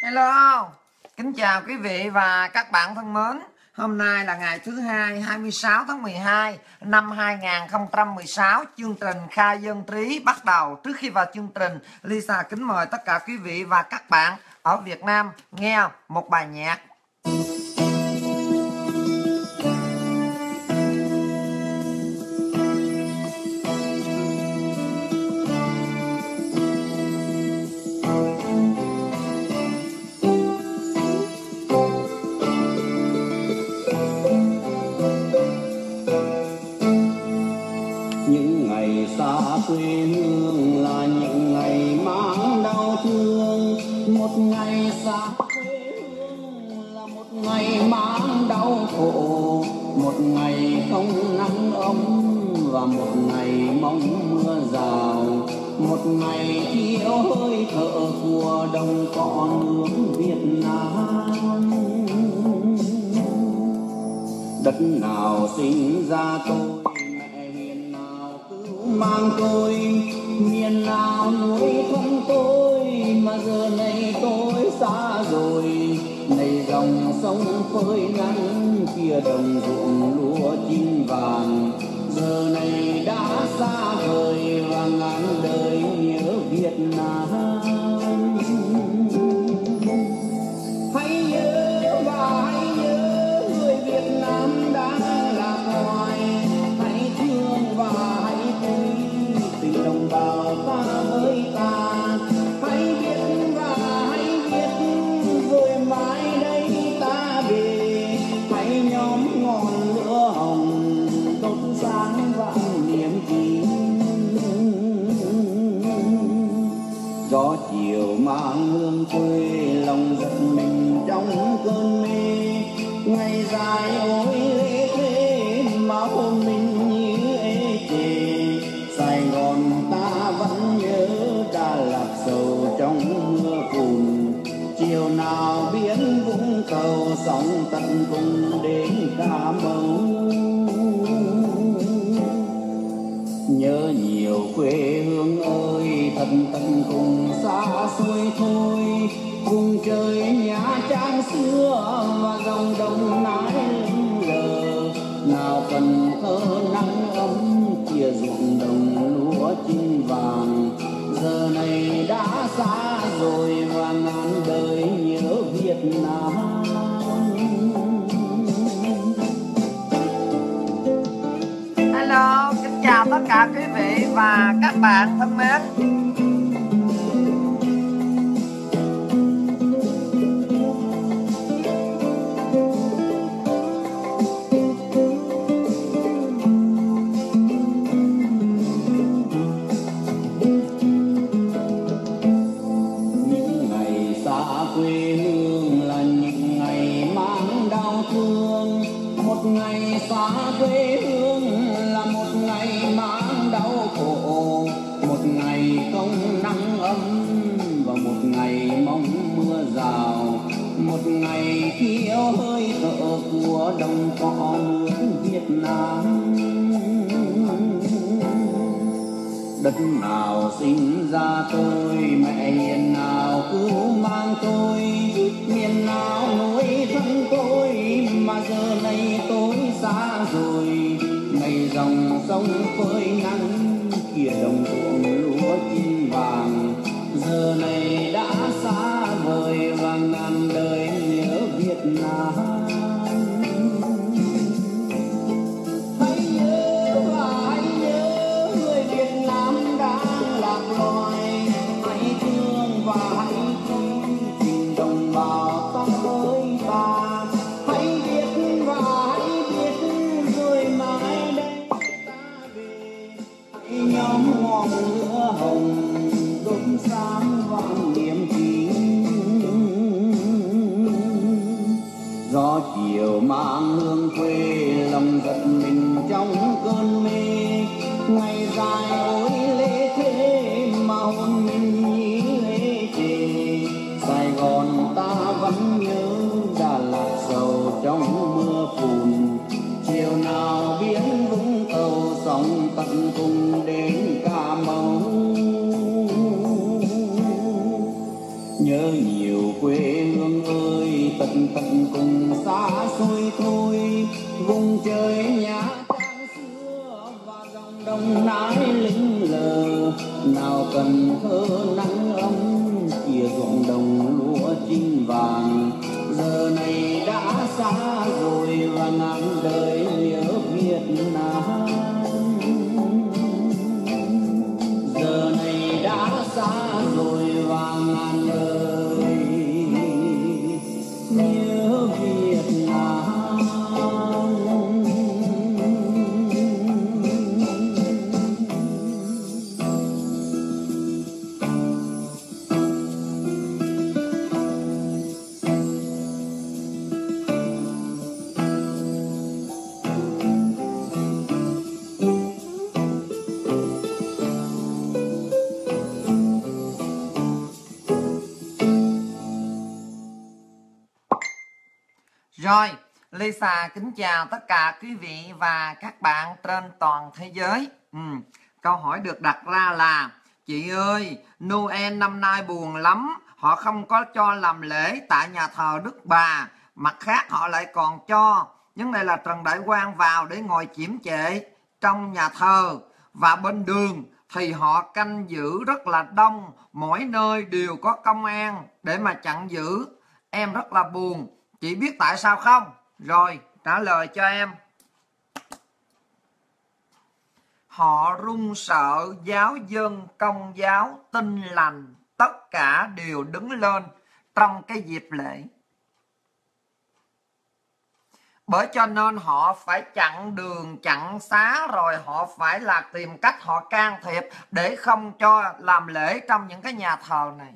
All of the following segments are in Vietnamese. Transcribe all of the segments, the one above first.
Hello, kính chào quý vị và các bạn thân mến. Hôm nay là ngày thứ Hai, 26 tháng 12 năm 2016. Chương trình Khai Dân Trí bắt đầu. Trước khi vào chương trình, Lisa kính mời tất cả quý vị và các bạn ở Việt Nam nghe một bài nhạc. Những ngày xa quê hương là những ngày mang đau thương. Một ngày xa quê hương là một ngày mang đau khổ. Một ngày không nắng ấm và một ngày mong mưa rào. Một ngày thiếu hơi thở của đồng cỏ nước Việt Nam. Đất nào sinh ra tôi, mang tôi, miền nào nuôi thân tôi, mà giờ này tôi xa rồi. Này dòng sông phơi nắng, kia đồng ruộng lúa chín vàng, giờ này đã xa vời và ngàn đời nhớ Việt Nam. Hãy nhớ và hãy nhớ người Việt Nam đang lạc loài. Hãy thương và tình đồng bào ta với ta. Hãy biết và hãy biết rồi mãi đây ta về. Hãy nhóm ngọn lửa hồng đốt sáng vạn niềm tin. Gió chiều mang hương quê, lòng giật mình trong cơn mê. Ngày dài ôi lê thế mà hôn mình như ê chề. Sài Gòn ta vẫn nhớ, Đà Lạt sầu trong mưa phùn. Chiều nào biển Vũng Tàu, sóng tận cùng đến Cà Mau. Nhớ nhiều quê hương ơi, thân tận cùng xa xôi thôi. Vùng trời Nha Trang xưa và dòng Đồng Nai lững lờ. Nào Cần Thơ nắng ấm, kia ruộng đồng lúa chín vàng, giờ này đã xa rồi và ngàn đời nhớ Việt Nam. Hello, kính chào tất cả quý vị và các bạn thân mến. Quê hương là những ngày mang đau thương. Một ngày xa quê hương là một ngày mang đau khổ. Một ngày không nắng ấm và một ngày mong mưa rào. Một ngày thiếu hơi thở của đồng cỏ nước Việt Nam. Đất nào sinh ra tôi, mẹ hiền nào cứu mang tôi. Miền nào nuôi thân tôi, mà giờ này tôi xa rồi. Này dòng sông phơi nắng, kia đồng ruộng lúa chín vàng, giờ này đã xa vời và ngàn đời nhớ Việt Nam. Nhóm ngọn lửa hồng đốt sáng vạn niềm tin. Gió chiều mang hương quê, lòng giật mình trong cơn mê. Ngày dài ôi lê thế mà hôn mình như ê chề. Sài Gòn ta vẫn nhớ, Đà Lạt sầu trong mưa phùn. Chiều nào biển Vũng Tàu, sóng tận cùng đến Cà Mau. Nhớ nhiều nhiều quê hương ơi, tận tận cùng xa xôi thôi, vùng trời nhà trang xưa và dòng đồng nái lững lờ. Nào Cần Thơ nắng ấm kia ruộng đồng lúa chín vàng, giờ này đã xa rồi và ngàn đời nhớ Việt Nam. Giờ này đã xa rồi và ngàn đời nhớ Việt Nam. Rồi, Lisa kính chào tất cả quý vị và các bạn trên toàn thế giới. Câu hỏi được đặt ra là: chị ơi, Noel năm nay buồn lắm, họ không có cho làm lễ tại nhà thờ Đức Bà, mặt khác họ lại còn cho vấn đề là Trần Đại Quang vào để ngồi chiếm trệ trong nhà thờ, và bên đường thì họ canh giữ rất là đông, mỗi nơi đều có công an để mà chặn giữ. Em rất là buồn, chị biết tại sao không? Rồi, trả lời cho em. Họ run sợ, giáo dân, công giáo, Tin Lành, tất cả đều đứng lên trong cái dịp lễ. Bởi cho nên họ phải chặn đường, chặn xá, rồi họ phải là tìm cách họ can thiệp để không cho làm lễ trong những cái nhà thờ này.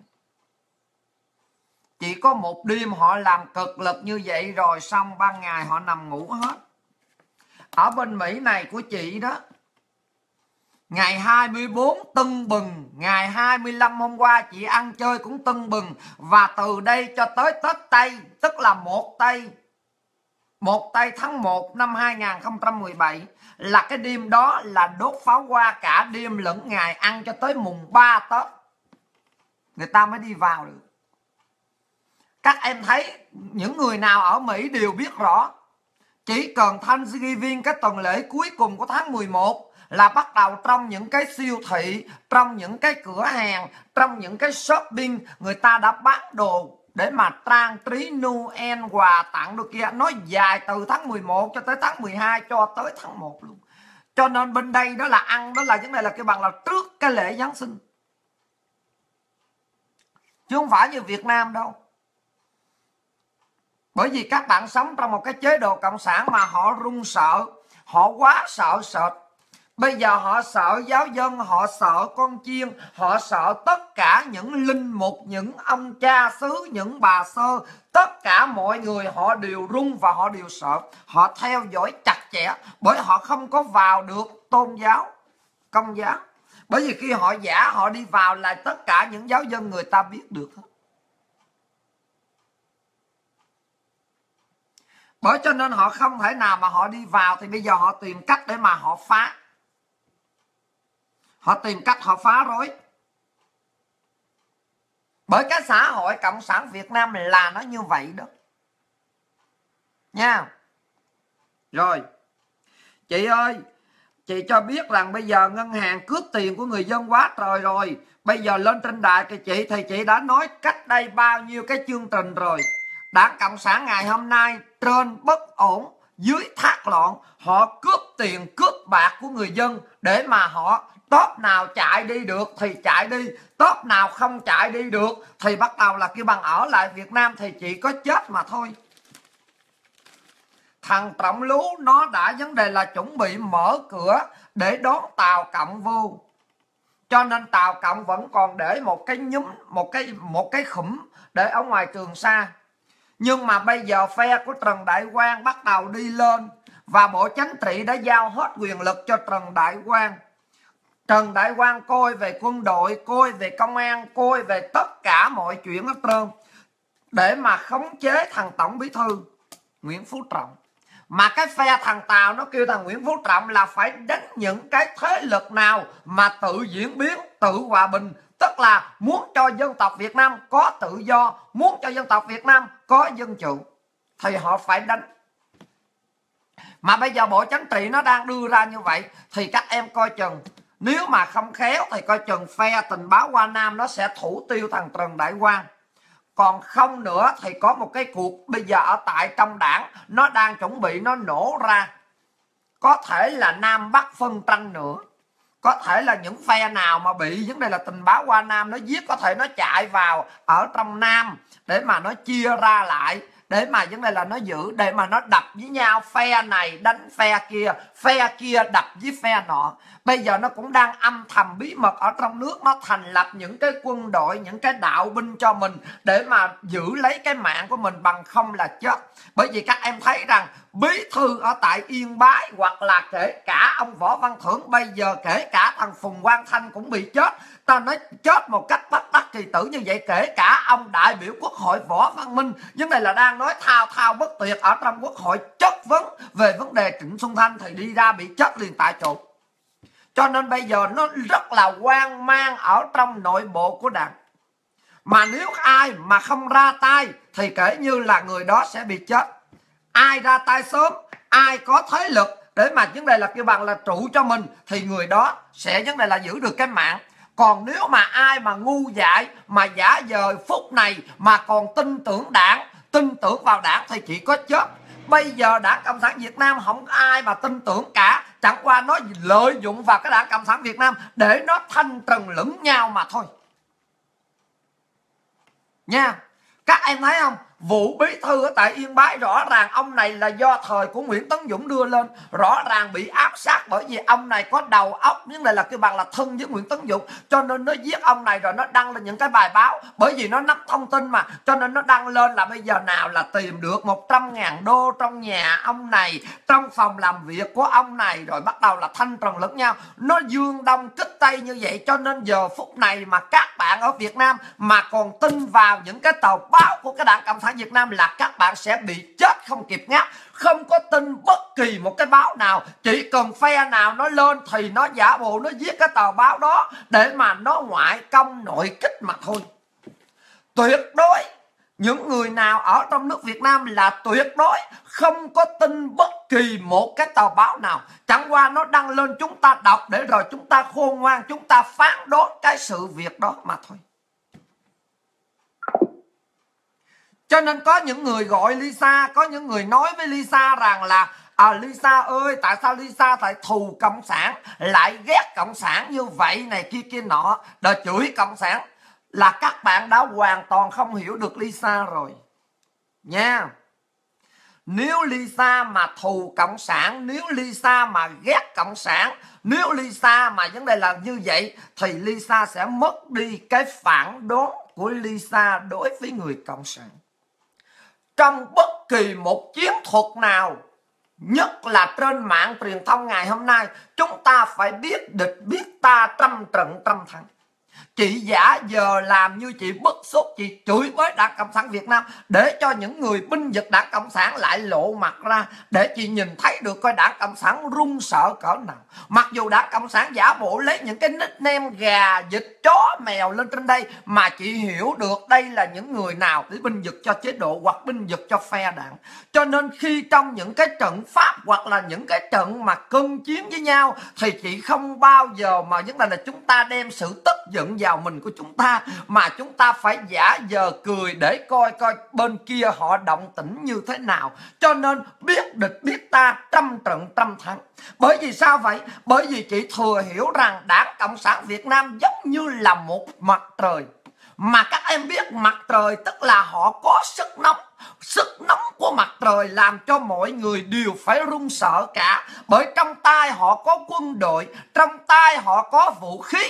Chỉ có một đêm họ làm cực lực như vậy rồi xong ban ngày họ nằm ngủ hết. Ở bên Mỹ này của chị đó, ngày 24 tưng bừng, ngày 25 hôm qua chị ăn chơi cũng tưng bừng, và từ đây cho tới Tết Tây, tức là 1 Tây tháng 1 năm 2017, là cái đêm đó là đốt pháo hoa cả đêm lẫn ngày, ăn cho tới mùng 3 Tết người ta mới đi vào được. Các em thấy những người nào ở Mỹ đều biết rõ, chỉ cần Thanksgiving, cái tuần lễ cuối cùng của tháng 11, là bắt đầu trong những cái siêu thị, trong những cái cửa hàng, trong những cái shopping, người ta đã bán đồ để mà trang trí Noel, quà tặng đồ kia. Nó dài từ tháng 11 cho tới tháng 12 cho tới tháng 1 luôn. Cho nên bên đây đó là ăn, đó là vấn đề là cái bằng là trước cái lễ Giáng sinh, chứ không phải như Việt Nam đâu. Bởi vì các bạn sống trong một cái chế độ cộng sản mà họ run sợ, họ quá sợ sệt. Bây giờ họ sợ giáo dân, họ sợ con chiên, họ sợ tất cả những linh mục, những ông cha xứ, những bà sơ, tất cả mọi người họ đều run và họ đều sợ. Họ theo dõi chặt chẽ bởi họ không có vào được tôn giáo, công giáo. Bởi vì khi họ giả họ đi vào là tất cả những giáo dân người ta biết được hết. Bởi cho nên họ không thể nào mà họ đi vào, thì bây giờ họ tìm cách để mà họ phá. Họ tìm cách họ phá rối. Bởi cái xã hội cộng sản Việt Nam là nó như vậy đó nha. Rồi, chị ơi, chị cho biết rằng bây giờ ngân hàng cướp tiền của người dân quá trời rồi. Bây giờ lên trên đài thì chị đã nói cách đây bao nhiêu cái chương trình rồi. Đảng Cộng sản ngày hôm nay trên bất ổn, dưới thác loạn, họ cướp tiền, cướp bạc của người dân để mà họ top nào chạy đi được thì chạy đi, top nào không chạy đi được thì bắt đầu là kêu bằng ở lại Việt Nam thì chỉ có chết mà thôi. Thằng Trọng Lú nó đã vấn đề là chuẩn bị mở cửa để đón Tàu Cộng vô. Cho nên Tàu Cộng vẫn còn để một cái nhúm, một cái khủm để ở ngoài Trường Sa. Nhưng mà bây giờ phe của Trần Đại Quang bắt đầu đi lên, và Bộ Chính trị đã giao hết quyền lực cho Trần Đại Quang. Trần Đại Quang coi về quân đội, coi về công an, coi về tất cả mọi chuyện hết trơn để mà khống chế thằng Tổng Bí thư Nguyễn Phú Trọng. Mà cái phe thằng Tàu nó kêu thằng Nguyễn Phú Trọng là phải đánh những cái thế lực nào mà tự diễn biến tự hòa bình, tức là muốn cho dân tộc Việt Nam có tự do, muốn cho dân tộc Việt Nam có dân chủ, thì họ phải đánh. Mà bây giờ Bộ Chính trị nó đang đưa ra như vậy thì các em coi chừng, nếu mà không khéo thì coi chừng phe tình báo Hoa Nam nó sẽ thủ tiêu thằng Trần Đại Quang. Còn không nữa thì có một cái cuộc bây giờ ở tại trong đảng nó đang chuẩn bị nó nổ ra. Có thể là Nam Bắc phân tranh nữa. Có thể là những phe nào mà bị vấn đề là tình báo Hoa Nam nó giết, có thể nó chạy vào ở trong Nam để mà nó chia ra lại, để mà vấn đề là nó giữ, để mà nó đập với nhau, phe này đánh phe kia đập với phe nọ. Bây giờ nó cũng đang âm thầm bí mật ở trong nước, nó thành lập những cái quân đội, những cái đạo binh cho mình để mà giữ lấy cái mạng của mình, bằng không là chết. Bởi vì các em thấy rằng bí thư ở tại Yên Bái, hoặc là kể cả ông Võ Văn Thưởng, bây giờ kể cả thằng Phùng Quang Thanh cũng bị chết. Ta nói chết một cách bất đắc kỳ tử như vậy. Kể cả ông đại biểu Quốc hội Võ Văn Minh, vấn đề là đang nói thao thao bất tuyệt ở trong Quốc hội, chất vấn về vấn đề Trịnh Xuân Thanh thì đi ra bị chết liền tại chỗ. Cho nên bây giờ nó rất là hoang mang ở trong nội bộ của đảng. Mà nếu ai mà không ra tay thì kể như là người đó sẽ bị chết. Ai ra tay sớm, ai có thế lực để mà vấn đề là kêu bằng là trụ cho mình, thì người đó sẽ vấn đề là giữ được cái mạng. Còn nếu mà ai mà ngu dại, mà giả vờ phút này mà còn tin tưởng đảng, tin tưởng vào đảng thì chỉ có chết. Bây giờ Đảng Cộng sản Việt Nam không có ai mà tin tưởng cả, chẳng qua nó lợi dụng vào cái Đảng Cộng sản Việt Nam để nó thanh trừng lẫn nhau mà thôi nha. Các em thấy không, vụ bí thư ở tại Yên Bái rõ ràng ông này là do thời của Nguyễn Tấn Dũng đưa lên, rõ ràng bị áp sát bởi vì ông này có đầu óc, nhưng này là cái bằng là thân với Nguyễn Tấn Dũng, cho nên nó giết ông này rồi nó đăng lên những cái bài báo, bởi vì nó nắm thông tin mà, cho nên nó đăng lên là bây giờ nào là tìm được 100.000 đô trong nhà ông này, trong phòng làm việc của ông này, rồi bắt đầu là thanh trừng lẫn nhau, nó dương đông kích tây như vậy. Cho nên giờ phút này mà các bạn ở Việt Nam mà còn tin vào những cái tờ báo của cái Đảng Cộng sản Việt Nam là các bạn sẽ bị chết không kịp ngáp. Không có tin bất kỳ một cái báo nào, chỉ cần phe nào nó lên thì nó giả bộ nó viết cái tờ báo đó để mà nó ngoại công nội kích mà thôi. Tuyệt đối những người nào ở trong nước Việt Nam là tuyệt đối không có tin bất kỳ một cái tờ báo nào, chẳng qua nó đăng lên chúng ta đọc để rồi chúng ta khôn ngoan, chúng ta phán đoán cái sự việc đó mà thôi. Cho nên có những người gọi Lisa, có những người nói với Lisa rằng là Lisa ơi, tại sao Lisa lại thù Cộng sản, lại ghét Cộng sản như vậy này kia kia nọ, đòi chửi Cộng sản. Là các bạn đã hoàn toàn không hiểu được Lisa rồi nha. Nếu Lisa mà thù Cộng sản, nếu Lisa mà ghét Cộng sản, nếu Lisa mà vấn đề là như vậy, thì Lisa sẽ mất đi cái phản đoán của Lisa đối với người Cộng sản. Trong bất kỳ một chiến thuật nào, nhất là trên mạng truyền thông ngày hôm nay, chúng ta phải biết địch biết ta, trăm trận trăm thắng. Chị giả giờ làm như chị bức xúc, chị chửi với Đảng Cộng sản Việt Nam để cho những người binh vực Đảng Cộng sản lại lộ mặt ra, để chị nhìn thấy được coi Đảng Cộng sản run sợ cỡ nào. Mặc dù Đảng Cộng sản giả bộ lấy những cái nickname gà, vịt, chó, mèo lên trên đây, mà chị hiểu được đây là những người nào để binh vực cho chế độ hoặc binh vực cho phe đảng. Cho nên khi trong những cái trận pháp hoặc là những cái trận mà cân chiến với nhau, thì chị không bao giờ mà vấn đề là chúng ta đem sự tức giận vào mình của chúng ta, mà chúng ta phải giả vờ cười để coi coi bên kia họ động tĩnh như thế nào. Cho nên biết địch biết ta, trăm trận trăm thắng. Bởi vì sao vậy? Bởi vì chị thừa hiểu rằng Đảng Cộng sản Việt Nam giống như là một mặt trời. Mà các em biết mặt trời tức là họ có sức nóng. Sức nóng của mặt trời làm cho mọi người đều phải run sợ cả. Bởi trong tay họ có quân đội, trong tay họ có vũ khí.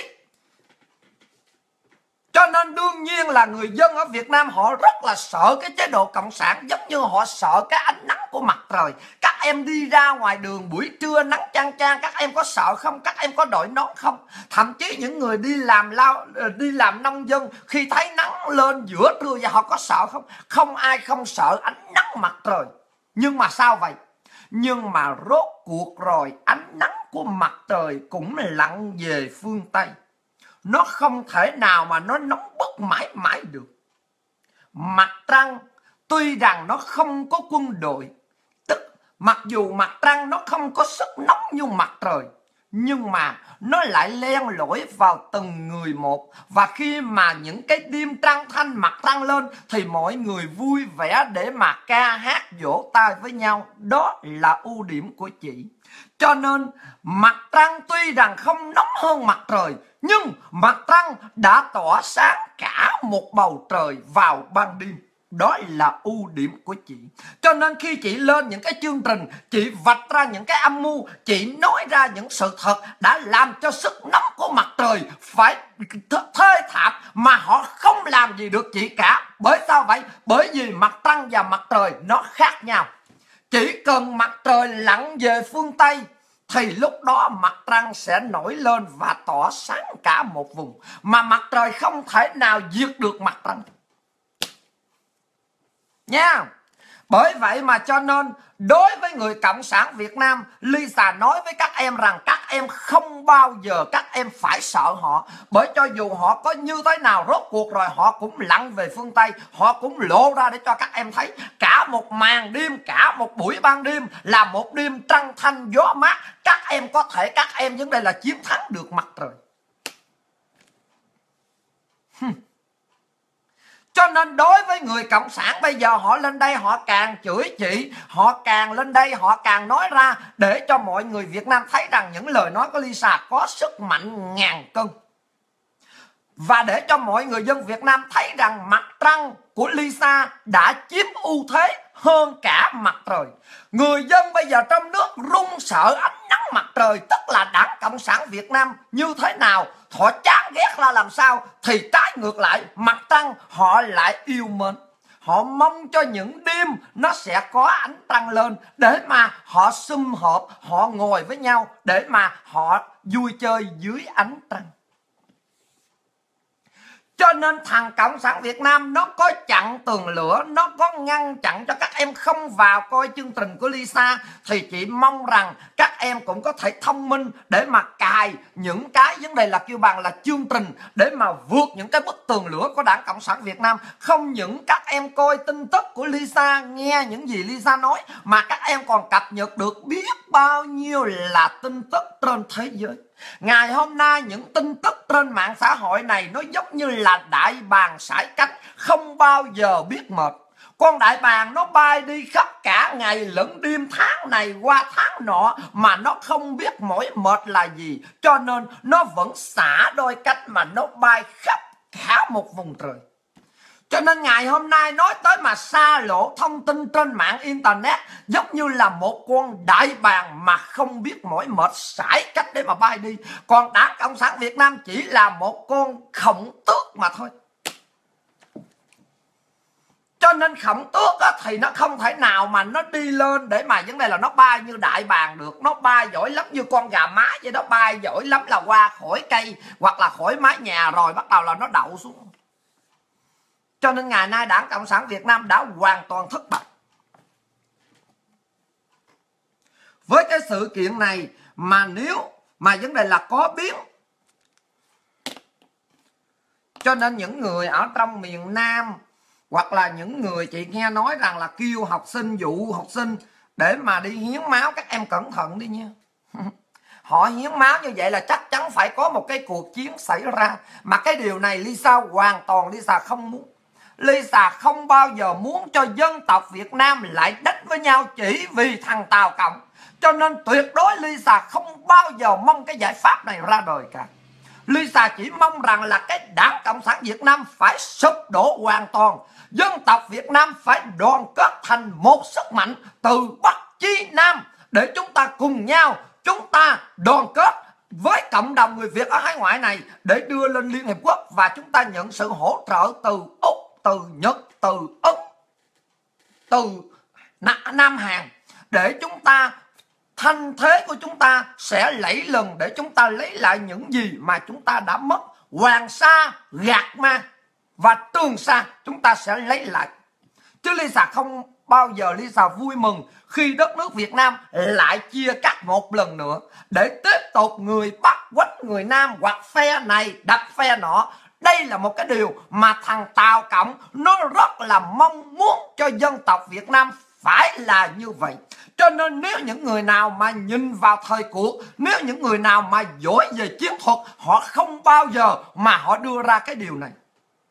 Cho nên đương nhiên là người dân ở Việt Nam họ rất là sợ cái chế độ Cộng sản, giống như họ sợ cái ánh nắng của mặt trời. Các em đi ra ngoài đường buổi trưa nắng chang chang, các em có sợ không? Các em có đội nón không? Thậm chí những người đi làm nông dân, khi thấy nắng lên giữa trưa và họ có sợ không? Không ai không sợ ánh nắng mặt trời. Nhưng mà sao vậy? Nhưng mà rốt cuộc rồi ánh nắng của mặt trời cũng lặn về phương Tây. nó không thể nào mà nó nóng bức mãi mãi được. Mặt trăng tuy rằng nó không có quân đội, tức mặc dù mặt trăng nó không có sức nóng như mặt trời, nhưng mà nó lại len lỏi vào từng người một. Và khi mà những cái đêm trăng thanh mặt trăng lên thì mọi người vui vẻ để mà ca hát vỗ tay với nhau. Đó là ưu điểm của chị. Cho nên mặt trăng tuy rằng không nóng hơn mặt trời, nhưng mặt trăng đã tỏa sáng cả một bầu trời vào ban đêm. Đó là ưu điểm của chị. Cho nên khi chị lên những cái chương trình, chị vạch ra những cái âm mưu, chị nói ra những sự thật đã làm cho sức nóng của mặt trời phải thê thảm, mà họ không làm gì được chị cả. Bởi sao vậy? Bởi vì mặt trăng và mặt trời nó khác nhau. Chỉ cần mặt trời lặn về phương Tây thì lúc đó mặt trăng sẽ nổi lên và tỏa sáng cả một vùng. Mà mặt trời không thể nào diệt được mặt trăng nha. Bởi vậy mà cho nên đối với người Cộng sản Việt Nam, Lisa nói với các em rằng các em không bao giờ các em phải sợ họ. Bởi cho dù họ có như thế nào, rốt cuộc rồi họ cũng lặn về phương Tây. Họ cũng lộ ra để cho các em thấy cả một màn đêm, cả một buổi ban đêm là một đêm trăng thanh gió mát. Các em có thể, các em vấn đề là chiến thắng được mặt trời. Cho nên đối với người Cộng sản bây giờ, họ lên đây họ càng chửi chị, họ càng lên đây họ càng nói ra để cho mọi người Việt Nam thấy rằng những lời nói của Lisa có sức mạnh ngàn cân. Và để cho mọi người dân Việt Nam thấy rằng mặt trăng của Lisa đã chiếm ưu thế hơn cả mặt trời. Người dân bây giờ trong nước run sợ ánh nắng mặt trời, tức là Đảng Cộng sản Việt Nam như thế nào họ chán ghét là làm sao, thì trái ngược lại mặt trăng họ lại yêu mến. Họ mong cho những đêm nó sẽ có ánh trăng lên để mà họ sum họp, họ ngồi với nhau để mà họ vui chơi dưới ánh trăng. Cho nên thằng Cộng sản Việt Nam nó có chặn tường lửa, nó có ngăn chặn cho các em không vào coi chương trình của Lisa. Thì chị mong rằng các em cũng có thể thông minh để mà cài những cái vấn đề là kêu bằng là chương trình để mà vượt những cái bức tường lửa của Đảng Cộng sản Việt Nam. Không những các em coi tin tức của Lisa, nghe những gì Lisa nói, mà các em còn cập nhật được biết bao nhiêu là tin tức trên thế giới. Ngày hôm nay những tin tức trên mạng xã hội này nó giống như là đại bàng sải cánh, không bao giờ biết mệt. Con đại bàng nó bay đi khắp cả ngày lẫn đêm, tháng này qua tháng nọ mà nó không biết mỏi mệt là gì. Cho nên nó vẫn xả đôi cánh mà nó bay khắp cả một vùng trời. Cho nên ngày hôm nay nói tới mà xa lộ thông tin trên mạng internet giống như là một con đại bàng mà không biết mỏi mệt, sải cách để mà bay đi. Còn Đảng Cộng sản Việt Nam chỉ là một con khổng tước mà thôi. Cho nên khổng tước thì nó không thể nào mà nó đi lên để mà vấn đề là nó bay như đại bàng được. Nó bay giỏi lắm như con gà mái vậy đó, bay giỏi lắm là qua khỏi cây hoặc là khỏi mái nhà rồi bắt đầu là nó đậu xuống. Cho nên ngày nay Đảng Cộng sản Việt Nam đã hoàn toàn thất bại. Với cái sự kiện này mà nếu mà vấn đề là có biến, cho nên những người ở trong miền Nam hoặc là những người chị nghe nói rằng là kêu học sinh, dụ học sinh để mà đi hiến máu, các em cẩn thận đi nha. Họ hiến máu như vậy là chắc chắn phải có một cái cuộc chiến xảy ra. Mà cái điều này Lisa hoàn toàn Lisa không muốn. Lisa không bao giờ muốn cho dân tộc Việt Nam lại đánh với nhau chỉ vì thằng Tàu Cộng. Cho nên tuyệt đối Lisa không bao giờ mong cái giải pháp này ra đời cả. Lisa chỉ mong rằng là cái Đảng Cộng sản Việt Nam phải sụp đổ hoàn toàn. Dân tộc Việt Nam phải đoàn kết thành một sức mạnh từ Bắc chí Nam để chúng ta cùng nhau, chúng ta đoàn kết với cộng đồng người Việt ở hải ngoại này để đưa lên Liên Hiệp Quốc, và chúng ta nhận sự hỗ trợ từ Úc, từ Nhật, từ Ấn, từ Nam Hàn để chúng ta thanh thế của chúng ta sẽ lẫy lừng, để chúng ta lấy lại những gì mà chúng ta đã mất. Hoàng Sa, Gạc Ma và Trường Sa chúng ta sẽ lấy lại. Chứ Lisa không bao giờ Lisa vui mừng khi đất nước Việt Nam lại chia cắt một lần nữa, để tiếp tục người Bắc quánh người Nam, hoặc phe này đặt phe nọ. Đây là một cái điều mà thằng Tàu Cộng nó rất là mong muốn cho dân tộc Việt Nam phải là như vậy. Cho nên nếu những người nào mà nhìn vào thời cuộc, nếu những người nào mà giỏi về chiến thuật, họ không bao giờ mà họ đưa ra cái điều này.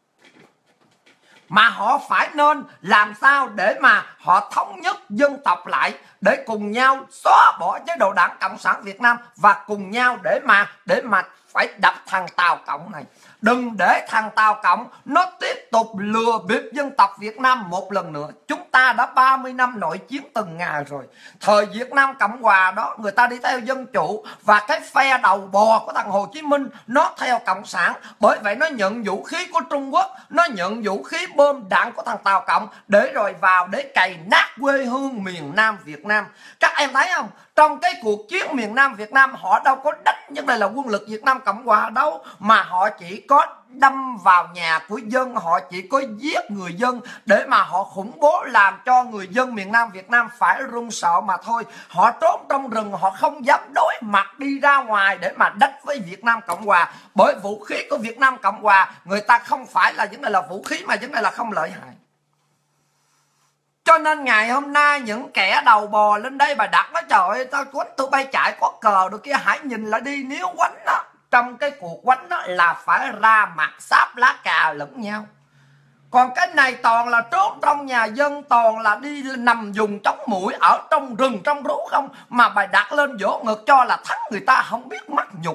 Mà họ phải nên làm sao để mà họ thống nhất dân tộc lại, để cùng nhau xóa bỏ chế độ Đảng Cộng sản Việt Nam, và cùng nhau để mà phải đập thằng Tàu Cộng này. Đừng để thằng Tàu Cộng nó tiếp tục lừa bịp dân tộc Việt Nam một lần nữa. Chúng ta đã 30 năm nội chiến từng ngày rồi. Thời Việt Nam Cộng Hòa đó, người ta đi theo dân chủ, và cái phe đầu bò của thằng Hồ Chí Minh nó theo Cộng sản. Bởi vậy nó nhận vũ khí của Trung Quốc, nó nhận vũ khí bom đạn của thằng Tàu Cộng, để rồi vào để cày nát quê hương miền Nam Việt Nam. Các em thấy không? Trong cái cuộc chiến miền Nam Việt Nam, họ đâu có đánh vấn đề là quân lực Việt Nam Cộng Hòa đâu, mà họ chỉ có đâm vào nhà của dân, họ chỉ có giết người dân để mà họ khủng bố, làm cho người dân miền Nam Việt Nam phải run sợ mà thôi. Họ trốn trong rừng, họ không dám đối mặt đi ra ngoài để mà đánh với Việt Nam Cộng Hòa. Bởi vũ khí của Việt Nam Cộng Hòa, người ta không phải là vấn đề là vũ khí, mà vấn đề là không lợi hại. Cho nên ngày hôm nay những kẻ đầu bò lên đây bà đặt nó, trời ơi tao quánh tụi bay chạy có cờ được kia, hãy nhìn lại đi. Nếu quánh đó, trong cái cuộc quánh đó là phải ra mặt sáp lá cà lẫn nhau. Còn cái này toàn là trốn trong nhà dân, toàn là đi nằm dùng chống muỗi ở trong rừng trong rú không, mà bà đặt lên vỗ ngực cho là thắng người ta, không biết mắc nhục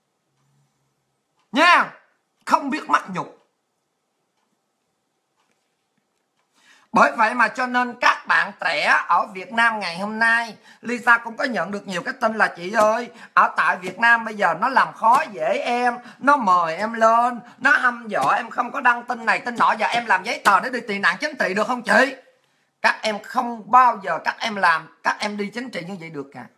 nha, không biết mắc nhục. Bởi vậy mà cho nên các bạn trẻ ở Việt Nam ngày hôm nay, Lisa cũng có nhận được nhiều cái tin là chị ơi, ở tại Việt Nam bây giờ nó làm khó dễ em, nó mời em lên, nó hăm dọa em không có đăng tin này tin nọ, và em làm giấy tờ để đi tị nạn chính trị được không chị? Các em không bao giờ các em đi chính trị như vậy được cả.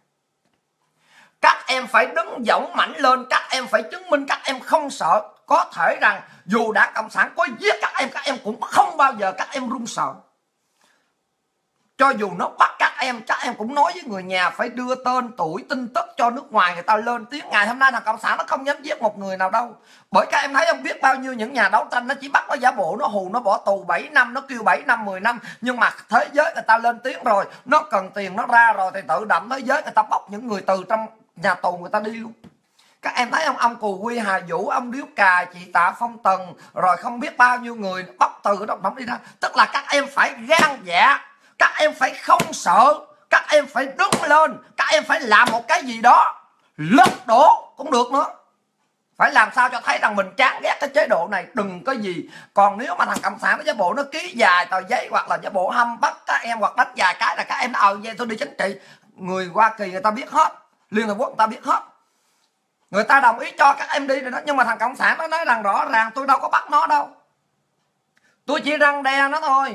Các em phải đứng dũng mãnh lên, các em phải chứng minh các em không sợ. Có thể rằng dù Đảng Cộng sản có giết các em cũng không bao giờ các em run sợ. Cho dù nó bắt các em cũng nói với người nhà phải đưa tên tuổi tin tức cho nước ngoài người ta lên tiếng. Ngày hôm nay thằng Cộng sản nó không dám giết một người nào đâu. Bởi các em thấy không, biết bao nhiêu những nhà đấu tranh nó chỉ bắt nó giả bộ, nó hù, nó bỏ tù 7 năm, nó kêu 7 năm 10 năm. Nhưng mà thế giới người ta lên tiếng rồi, nó cần tiền nó ra rồi thì tự động thế giới người ta bóc những người từ trong nhà tù người ta đi luôn. Các em thấy không, ông Cù Quy Hà Vũ, ông Điếu Cà, chị Tạ Phong Tần, rồi không biết bao nhiêu người bóc từ đó đi ra. Tức là các em phải gan dạ, các em phải không sợ, các em phải đứng lên, các em phải làm một cái gì đó lật đổ cũng được nữa. Phải làm sao cho thấy rằng mình chán ghét cái chế độ này, đừng có gì. Còn nếu mà thằng Cộng sản nó giả bộ nó ký dài tờ giấy, hoặc là giả bộ hâm bắt các em, hoặc đánh vài cái là các em vậy tôi đi chính trị. Người Hoa Kỳ người ta biết hết, Liên Hợp Quốc người ta biết hết, người ta đồng ý cho các em đi rồi đó. Nhưng mà thằng Cộng sản nó nói rằng rõ ràng tôi đâu có bắt nó đâu, tôi chỉ răng đe nó thôi.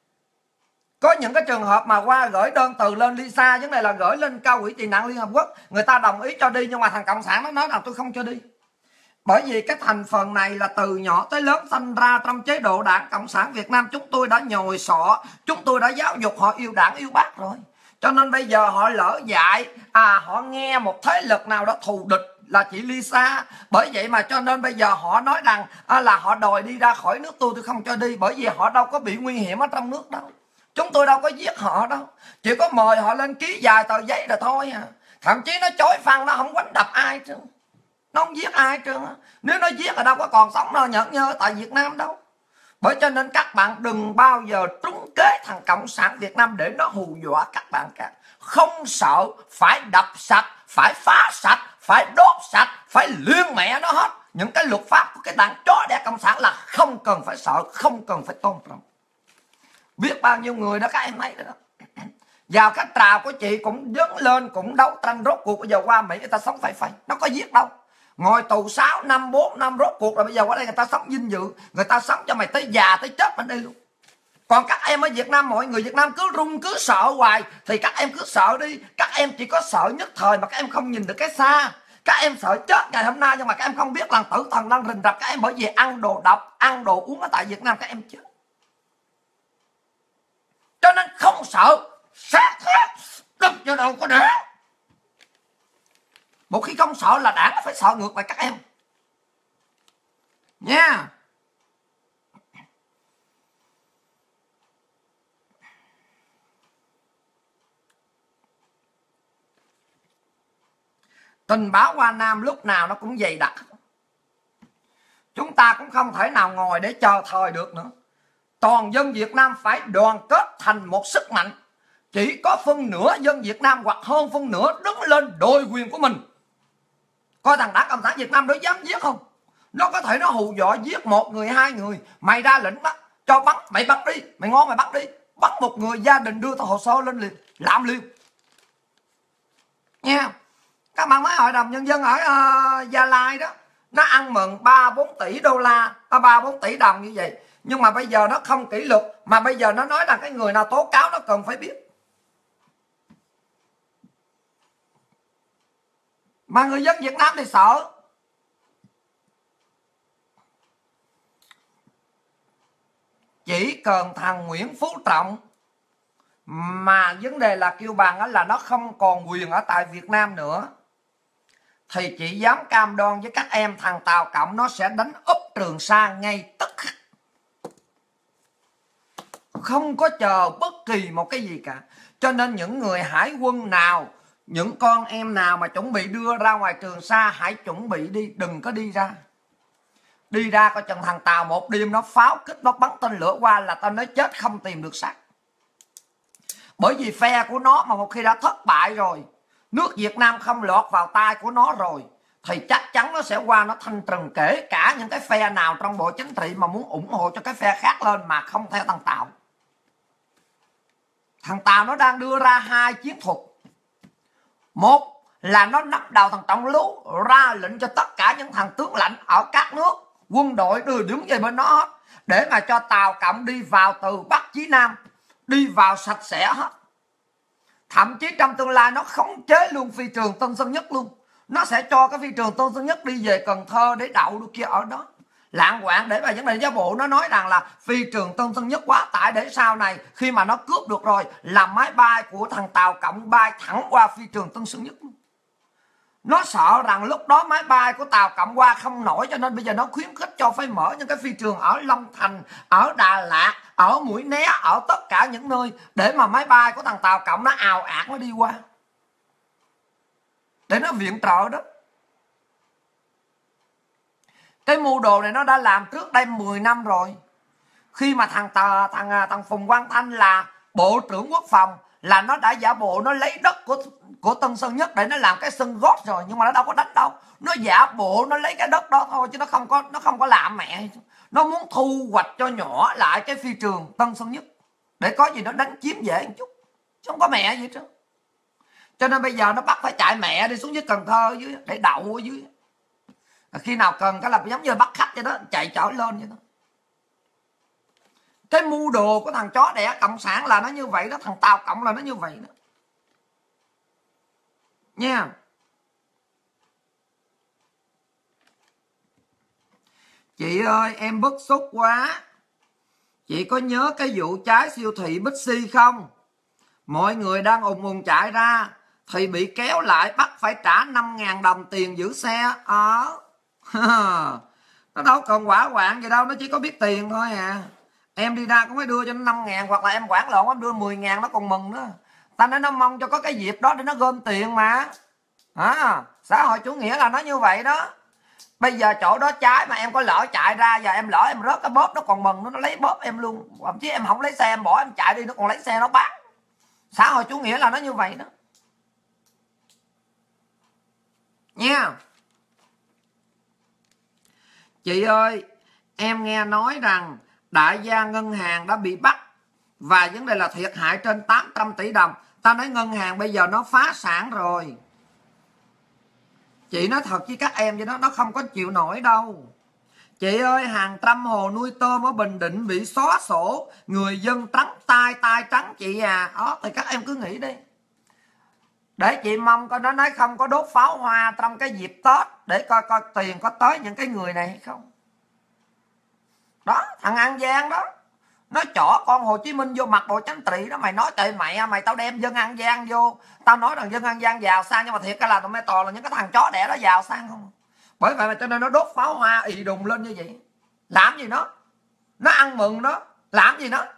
Có những cái trường hợp mà qua gửi đơn từ lên Lisa, vấn đề là gửi lên Cao ủy tị nạn Liên Hợp Quốc, người ta đồng ý cho đi, nhưng mà thằng Cộng sản nó nói rằng tôi không cho đi. Bởi vì cái thành phần này là từ nhỏ tới lớn sinh ra trong chế độ Đảng Cộng sản Việt Nam. Chúng tôi đã nhồi sọ, chúng tôi đã giáo dục họ yêu Đảng yêu Bác rồi. Cho nên bây giờ họ lỡ dại, họ nghe một thế lực nào đó thù địch là chị Lisa. Bởi vậy mà cho nên bây giờ họ nói rằng là họ đòi đi ra khỏi nước tôi không cho đi. Bởi vì họ đâu có bị nguy hiểm ở trong nước đâu, chúng tôi đâu có giết họ đâu, chỉ có mời họ lên ký vài tờ giấy rồi thôi à. Thậm chí nó chối phăng, nó không quánh đập ai chứ, nó không giết ai chứ. Nếu nó giết là đâu có còn sống đâu nhẫn nhơ tại Việt Nam đâu. Bởi cho nên các bạn đừng bao giờ trúng kế thằng Cộng sản Việt Nam để nó hù dọa các bạn cả. Không sợ, phải đập sạch, phải phá sạch, phải đốt sạch, phải liên mẹ nó hết. Những cái luật pháp của cái đảng chó đẻ Cộng sản là không cần phải sợ, không cần phải tôn trọng. Biết bao nhiêu người đó các em thấy đó. Vào cái trào của chị cũng đứng lên, cũng đấu tranh, rốt cuộc bây giờ qua Mỹ người ta sống phải, nó có giết đâu. Ngồi tù 6 năm, 4 năm, rốt cuộc là bây giờ qua đây người ta sống vinh dự, người ta sống cho mày tới già tới chết bên đây luôn. Còn các em ở Việt Nam, mọi người Việt Nam cứ run cứ sợ hoài, thì các em cứ sợ đi. Các em chỉ có sợ nhất thời mà các em không nhìn được cái xa. Các em sợ chết ngày hôm nay, nhưng mà các em không biết là tử thần đang rình rập các em, bởi vì ăn đồ độc, ăn đồ uống ở tại Việt Nam các em chết. Cho nên không sợ sát thế đâm cho đầu có đảng. Một khi không sợ là đảng phải sợ ngược lại các em nha. Tình báo Hoa Nam lúc nào nó cũng dày đặc. Chúng ta cũng không thể nào ngồi để chờ thời được nữa. Toàn dân Việt Nam phải đoàn kết thành một sức mạnh. Chỉ có phân nửa dân Việt Nam hoặc hơn phân nửa đứng lên đòi quyền của mình. Coi thằng Đảng Cộng sản Việt Nam nó dám giết không? Nó có thể nó hù dọa giết một người, hai người. Mày ra lệnh bắt, cho bắn, mày bắt đi. Mày ngon mày bắt đi. Bắt một người, gia đình đưa tao hồ sơ lên liền, làm liền nha. Các bạn thấy Hội đồng Nhân dân ở Gia Lai đó, nó ăn mừng 3-4 tỷ đô la, 3-4 tỷ đồng như vậy. Nhưng mà bây giờ nó không kỷ luật, mà bây giờ nó nói rằng cái người nào tố cáo nó cần phải biết. Mà người dân Việt Nam thì sợ. Chỉ cần thằng Nguyễn Phú Trọng, mà vấn đề là kêu bằng là nó không còn quyền ở tại Việt Nam nữa, thì chị dám cam đoan với các em thằng Tàu Cộng nó sẽ đánh úp Trường Sa ngay tức khắc. Không có chờ bất kỳ một cái gì cả. Cho nên những người hải quân nào, những con em nào mà chuẩn bị đưa ra ngoài Trường Sa, hãy chuẩn bị đi, đừng có đi ra. Đi ra coi chừng thằng Tàu một đêm nó pháo kích, nó bắn tên lửa qua là tao nói chết không tìm được xác. Bởi vì phe của nó mà một khi đã thất bại rồi, nước Việt Nam không lọt vào tay của nó rồi, thì chắc chắn nó sẽ qua nó thanh trừng. Kể cả những cái phe nào trong bộ chính trị mà muốn ủng hộ cho cái phe khác lên mà không theo thằng Tàu. Thằng Tàu nó đang đưa ra hai chiến thuật. Một là nó nắp đầu thằng Trọng Lưu, ra lệnh cho tất cả những thằng tướng lãnh ở các nước quân đội đưa đứng về bên nó hết, để mà cho Tàu Cộng đi vào từ Bắc chí Nam, đi vào sạch sẽ hết. Thậm chí trong tương lai nó khống chế luôn phi trường Tân Sơn Nhất luôn. Nó sẽ cho cái phi trường Tân Sơn Nhất đi về Cần Thơ để đậu được kia ở đó. Lạng quạng để mà vấn đề giá bộ nó nói rằng là phi trường Tân Sơn Nhất quá tải, để sau này khi mà nó cướp được rồi là máy bay của thằng Tàu Cộng bay thẳng qua phi trường Tân Sơn Nhất. Nó sợ rằng lúc đó máy bay của Tàu Cộng qua không nổi, cho nên bây giờ nó khuyến khích cho phải mở những cái phi trường ở Long Thành, ở Đà Lạt, ở Mũi Né, ở tất cả những nơi để mà máy bay của thằng Tàu Cộng nó ào ạt nó đi qua, để nó viện trợ đó. Cái mưu đồ này nó đã làm trước đây 10 năm rồi. Khi mà thằng Phùng Quang Thanh là Bộ trưởng Quốc phòng là nó đã giả bộ nó lấy đất của Tân Sơn Nhất để nó làm cái sân gót rồi, nhưng mà nó đâu có đánh đâu. Nó giả bộ nó lấy cái đất đó thôi, chứ nó không có làm mẹ. Nó muốn thu hoạch cho nhỏ lại cái phi trường Tân Sơn Nhất để có gì nó đánh chiếm dễ một chút, chứ không có mẹ gì hết. Cho nên bây giờ nó bắt phải chạy mẹ đi xuống dưới Cần Thơ ở dưới để đậu ở dưới. Khi nào cần cái là giống như bắt khách vậy đó, chạy chở lên vậy đó. Cái mưu đồ của thằng chó đẻ cộng sản là nó như vậy đó, thằng Tàu Cộng là nó như vậy đó nha. Chị ơi em bức xúc quá. Chị có nhớ cái vụ cháy siêu thị Bixi không? Mọi người đang ùn chạy ra thì bị kéo lại bắt phải trả 5.000 đồng tiền giữ xe. Nó đâu còn quả quạng gì đâu, nó chỉ có biết tiền thôi à. Em đi ra cũng phải đưa cho nó 5.000, hoặc là em quản lộn em đưa 10.000 nó còn mừng nữa. Ta nói nó mong cho có cái dịp đó để nó gom tiền mà. Xã hội chủ nghĩa là nó như vậy đó. Bây giờ chỗ đó cháy mà em có lỡ chạy ra, giờ em lỡ em rớt cái bóp nó còn mừng, nó lấy bóp em luôn. Thậm chí em không lấy xe em bỏ em chạy đi nó còn lấy xe nó bán. Xã hội chủ nghĩa là nó như vậy đó nha. Chị ơi em nghe nói rằng đại gia ngân hàng đã bị bắt và vấn đề là thiệt hại trên 800 tỷ đồng. Ta nói ngân hàng bây giờ nó phá sản rồi. Chị nói thật với các em vậy đó, nó không có chịu nổi đâu. Chị ơi hàng trăm hồ nuôi tôm ở Bình Định bị xóa sổ, người dân trắng tay trắng chị à. Đó thì các em cứ nghĩ đi. Để chị mong coi nó nói không có đốt pháo hoa trong cái dịp Tết, để coi tiền có tới những cái người này hay không. Đó thằng An Giang đó, Nó chỏ con Hồ Chí Minh vô mặt Bộ Chính trị đó. Mày nói tệ mẹ mày, tao đem dân An Giang vô. Tao nói rằng dân An Giang giàu sang, nhưng mà thiệt ra là tụi mày toàn là những cái thằng chó đẻ đó giàu sang không. Bởi vậy mà cho nên nó đốt pháo hoa ì đùng lên như vậy. Làm gì nó ăn mừng đó, làm gì nó.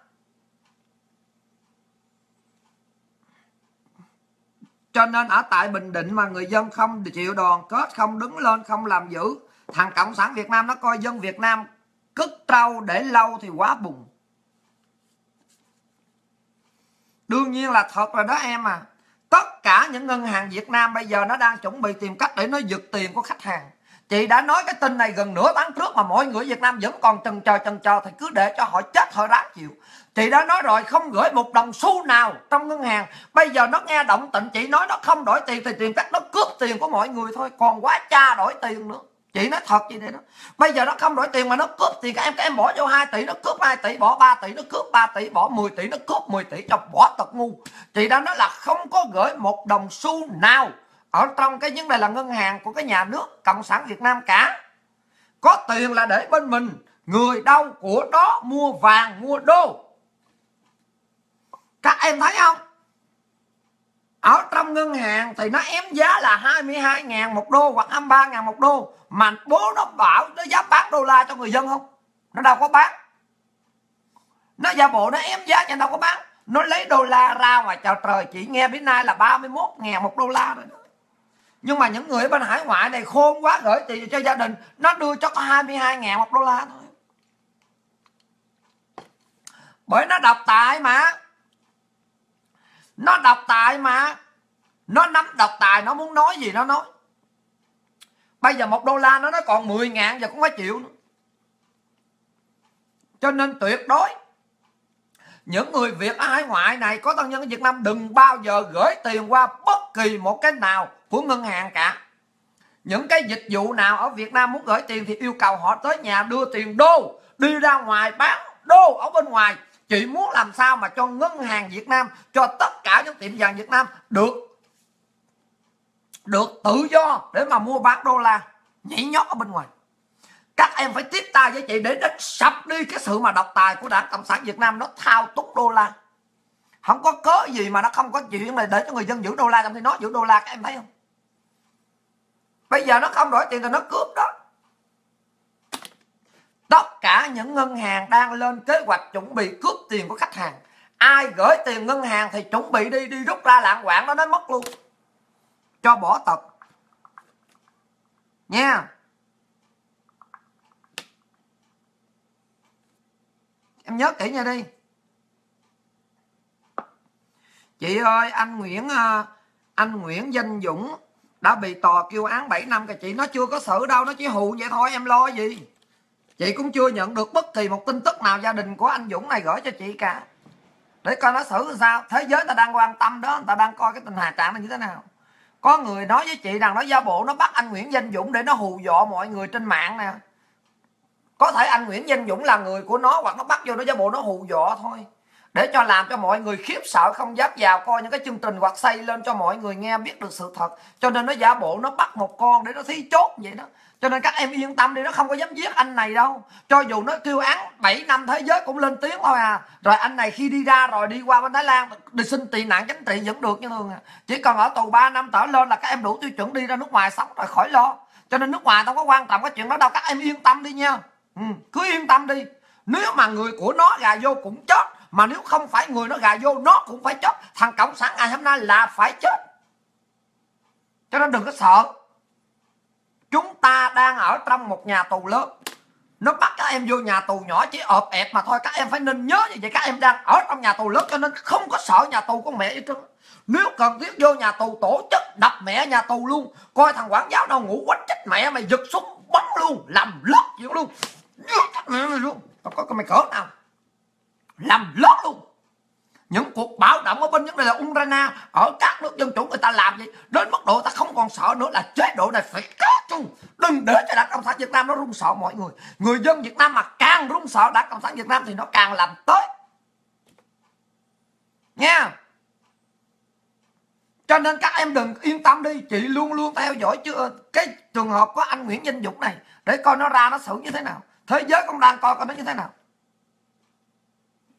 Cho nên ở tại Bình Định mà người dân không chịu đoàn kết, không đứng lên, không làm giữ, thằng Cộng sản Việt Nam nó coi dân Việt Nam cứt trâu để lâu thì quá bùng. Đương nhiên là thật rồi đó em à. Tất cả những ngân hàng Việt Nam bây giờ nó đang chuẩn bị tìm cách để nó giật tiền của khách hàng. Chị đã nói cái tin này gần nửa tháng trước mà mọi người Việt Nam vẫn còn chần chờ thì cứ để cho họ chết họ ráng chịu. Chị đã nói rồi, không gửi một đồng xu nào trong ngân hàng. Bây giờ nó nghe động tĩnh chị nói nó không đổi tiền thì tiền chắc nó cướp tiền của mọi người thôi, còn quá cha đổi tiền nữa. Chị nói thật vậy đó. Bây giờ nó không đổi tiền mà nó cướp tiền các em bỏ vô 2 tỷ nó cướp 2 tỷ, bỏ 3 tỷ nó cướp 3 tỷ, bỏ 10 tỷ nó cướp 10 tỷ, cho bỏ tật ngu. Chị đã nói là không có gửi một đồng xu nào ở trong cái vấn đề là ngân hàng của cái nhà nước Cộng sản Việt Nam cả. Có tiền là để bên mình, người đâu của đó, mua vàng mua đô. Các em thấy không? Ở trong ngân hàng thì nó ém giá là 22.000 một đô hoặc 23.000 một đô. Mà bố nó bảo nó dám bán đô la cho người dân không? Nó đâu có bán. Nó giả bộ nó ém giá cho đâu có bán. Nó lấy đô la ra ngoài chào trời. Chị nghe bữa nay là 31.000 một đô la rồi đó. Nhưng mà những người ở bên hải ngoại này khôn quá, gửi tiền cho gia đình, nó đưa cho có 22.000 một đô la thôi. Bởi nó độc tài mà. Nó độc tài mà. Nó nắm độc tài, nó muốn nói gì nó nói. Bây giờ một đô la nó còn 10.000 giờ cũng phải chịu nữa. Cho nên tuyệt đối những người Việt ở hải ngoại này có thân nhân ở Việt Nam đừng bao giờ gửi tiền qua bất kỳ một cái nào của ngân hàng cả. Những cái dịch vụ nào ở Việt Nam muốn gửi tiền thì yêu cầu họ tới nhà đưa tiền đô, đi ra ngoài bán đô ở bên ngoài. Chị muốn làm sao mà cho ngân hàng Việt Nam, cho tất cả những tiệm vàng Việt Nam được tự do để mà mua bán đô la nhảy nhót ở bên ngoài. Các em phải tiếp tay với chị để đánh sập đi cái sự mà độc tài của Đảng Cộng sản Việt Nam nó thao túng đô la. Không có cớ gì mà nó không có chuyện này để cho người dân giữ đô la, trong khi nó giữ đô la, các em thấy không? Bây giờ nó không đổi tiền thì nó cướp đó. Tất cả những ngân hàng đang lên kế hoạch chuẩn bị cướp tiền của khách hàng. Ai gửi tiền ngân hàng thì chuẩn bị đi rút ra lạng quạng đó, nó mất luôn. Cho bỏ tật nha. Em nhớ kỹ nha đi. Chị ơi, anh Nguyễn Danh Dũng đã bị tòa kêu án 7 năm kìa chị. Nó chưa có xử đâu, nó chỉ hù vậy thôi, em lo gì. Chị cũng chưa nhận được bất kỳ một tin tức nào gia đình của anh Dũng này gửi cho chị cả, để coi nó xử sao. Thế giới ta đang quan tâm đó, người ta đang coi cái tình hạ trạng này như thế nào. Có người nói với chị rằng nó giả bộ nó bắt anh Nguyễn Danh Dũng để nó hù dọa mọi người trên mạng nè. Có thể anh Nguyễn Danh Dũng là người của nó, hoặc nó bắt vô nó giả bộ nó hù dọa thôi, để cho làm cho mọi người khiếp sợ không dám vào coi những cái chương trình hoặc xây lên cho mọi người nghe biết được sự thật. Cho nên nó giả bộ nó bắt một con để nó thí chốt vậy đó. Cho nên các em yên tâm đi, nó không có dám giết anh này đâu. Cho dù nó kêu án 7 năm thế giới cũng lên tiếng thôi à. Rồi anh này khi đi ra rồi đi qua bên Thái Lan đi xin tị nạn chính trị vẫn được như thường à. Chỉ cần ở tù 3 năm trở lên là các em đủ tiêu chuẩn đi ra nước ngoài sống rồi, khỏi lo. Cho nên nước ngoài không có quan trọng cái chuyện đó đâu, các em yên tâm đi nha. Cứ yên tâm đi. Nếu mà người của nó gà vô cũng chết, mà nếu không phải người nó gà vô nó cũng phải chết. Thằng Cộng sản ngày hôm nay là phải chết. Cho nên đừng có sợ. Chúng ta đang ở trong một nhà tù lớn. Nó bắt các em vô nhà tù nhỏ chỉ ọp ẹp mà thôi. Các em phải nên nhớ như vậy. Các em đang ở trong nhà tù lớn, cho nên không có sợ nhà tù con mẹ gì trơn. Nếu cần thiết vô nhà tù tổ chức đập mẹ nhà tù luôn. Coi thằng quản giáo nào ngủ quánh chết mẹ mày, giật súng bắn luôn, làm lót chuyện luôn. Chết mẹ mày luôn. Có mày cỡ nào làm lót luôn. Những cuộc bạo động ở bên đây là Ukraine, ở các nước dân chủ người ta làm vậy đến mức độ ta không còn sợ nữa, là chế độ này phải kết chung. Đừng để cho Đảng Cộng sản Việt Nam nó run sợ mọi người. Người dân Việt Nam mà càng run sợ Đảng Cộng sản Việt Nam thì nó càng làm tới nha. Cho nên các em đừng yên tâm đi. Chị luôn luôn theo dõi cái trường hợp của anh Nguyễn Danh Dũng này để coi nó ra nó xử như thế nào. Thế giới cũng đang coi nó như thế nào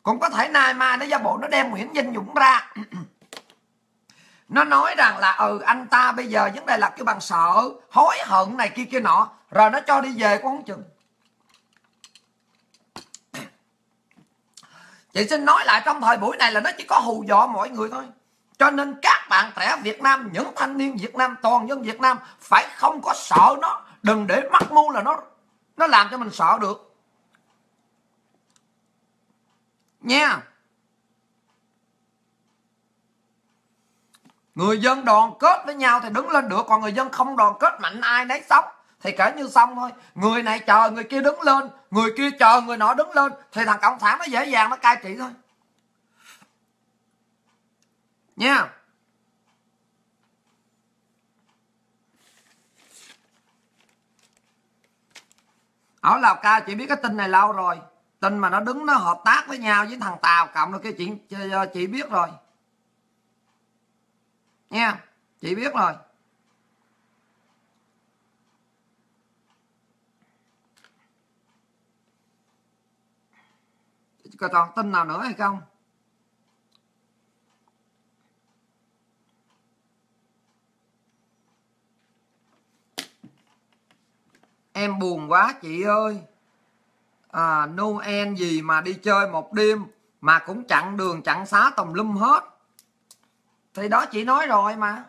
Cũng có thể nay mai nó giả bộ nó đem Nguyễn Văn Dũng ra nó nói rằng là anh ta bây giờ vấn đề là cái bằng sợ hối hận này kia kia nọ, rồi nó cho đi về cũng không chừng. Chị xin nói lại trong thời buổi này là nó chỉ có hù dọa mọi người thôi. Cho nên các bạn trẻ Việt Nam, những thanh niên Việt Nam, toàn dân Việt Nam phải không có sợ nó. Đừng để mắc mưu là nó làm cho mình sợ được nha. Người dân đoàn kết với nhau thì đứng lên được, còn người dân không đoàn kết mạnh ai nấy sống thì kể như xong thôi. Người này chờ người kia đứng lên, người kia chờ người nọ đứng lên, thì thằng cộng sản nó dễ dàng nó cai trị thôi nha. Ở Lào Cai chị biết cái tin này lâu rồi, tin mà nó đứng nó hợp tác với nhau với thằng Tàu cộng rồi kia, chị biết rồi nha, chị biết rồi. Có còn tin nào nữa hay không? Em buồn quá chị ơi. Noel gì mà đi chơi một đêm mà cũng chặn đường chặn xá tùm lum hết. Thì đó chị nói rồi mà.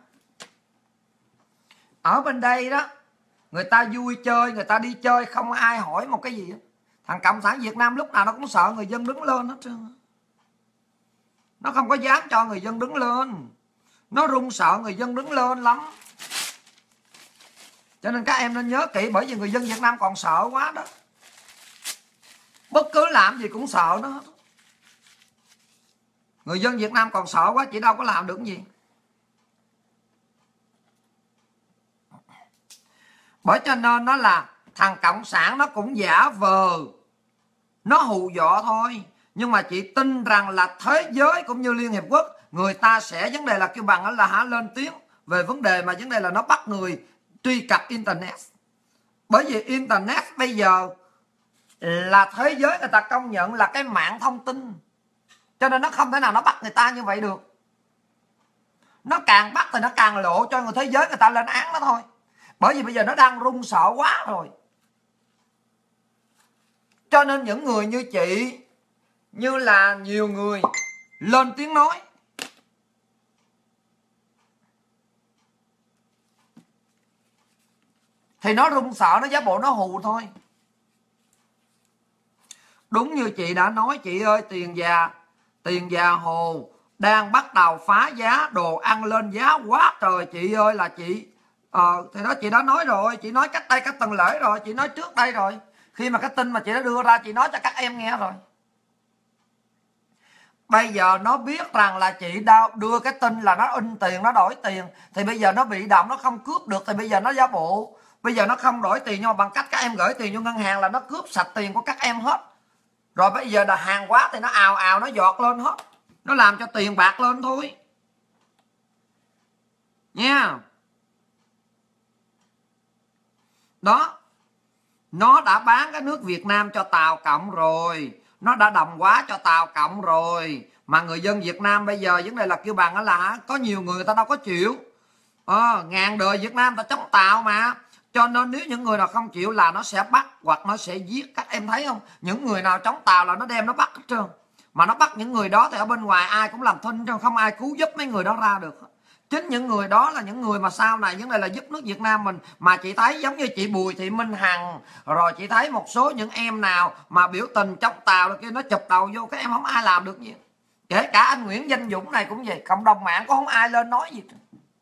Ở bên đây đó, người ta vui chơi, người ta đi chơi không ai hỏi một cái gì hết. Thằng Cộng sản Việt Nam lúc nào nó cũng sợ người dân đứng lên hết trơn. Nó không có dám cho người dân đứng lên. Nó run sợ người dân đứng lên lắm. Cho nên các em nên nhớ kỹ, bởi vì người dân Việt Nam còn sợ quá đó. Bất cứ làm gì cũng sợ nó hết. Người dân Việt Nam còn sợ quá, chị đâu có làm được cái gì. Bởi cho nên nó là thằng Cộng sản nó cũng giả vờ, nó hù dọa thôi. Nhưng mà chị tin rằng là thế giới cũng như Liên Hiệp Quốc, người ta sẽ vấn đề là kêu bằng là lên tiếng về vấn đề mà vấn đề là nó bắt người truy cập Internet. Bởi vì Internet bây giờ là thế giới người ta công nhận là cái mạng thông tin. Cho nên nó không thể nào nó bắt người ta như vậy được. Nó càng bắt thì nó càng lộ cho người thế giới người ta lên án nó thôi. Bởi vì bây giờ nó đang run sợ quá rồi. Cho nên những người như chị, như là nhiều người lên tiếng nói. Thì nó run sợ, nó giả bộ nó hù thôi. Đúng như chị đã nói chị ơi, tiền già hồ đang bắt đầu phá giá, đồ ăn lên giá quá trời chị ơi là chị. Thì đó chị đã nói rồi, chị nói cách đây các tuần lễ rồi, chị nói trước đây rồi. Khi mà cái tin mà chị đã đưa ra chị nói cho các em nghe rồi. Bây giờ nó biết rằng là chị đưa cái tin là nó in tiền, nó đổi tiền, thì bây giờ nó bị động, nó không cướp được, thì bây giờ nó giả bộ. Bây giờ nó không đổi tiền, nhưng mà bằng cách các em gửi tiền vô ngân hàng là nó cướp sạch tiền của các em hết. Rồi bây giờ là hàng quá thì nó ào ào, nó giọt lên hết. Nó làm cho tiền bạc lên thôi nha. Đó, nó đã bán cái nước Việt Nam cho Tàu cộng rồi, nó đã đồng hóa cho Tàu cộng rồi. Mà người dân Việt Nam bây giờ vấn đề là kêu bằng là có nhiều người ta đâu có chịu. Ngàn đời Việt Nam ta chống Tàu mà. Cho nên nếu những người nào không chịu là nó sẽ bắt hoặc nó sẽ giết. Các em thấy không? Những người nào chống Tàu là nó đem nó bắt hết trơn. Mà nó bắt những người đó thì ở bên ngoài ai cũng làm thinh trơn, không ai cứu giúp mấy người đó ra được. Chính những người đó là những người mà sau này vấn đề là giúp nước Việt Nam mình. Mà chị thấy giống như chị Bùi Thị Minh Hằng, rồi chị thấy một số những em nào mà biểu tình chống Tàu kia, nó chụp đầu vô, các em không ai làm được gì. Kể cả anh Nguyễn Văn Dũng này cũng vậy, cộng đồng mạng có không ai lên nói gì.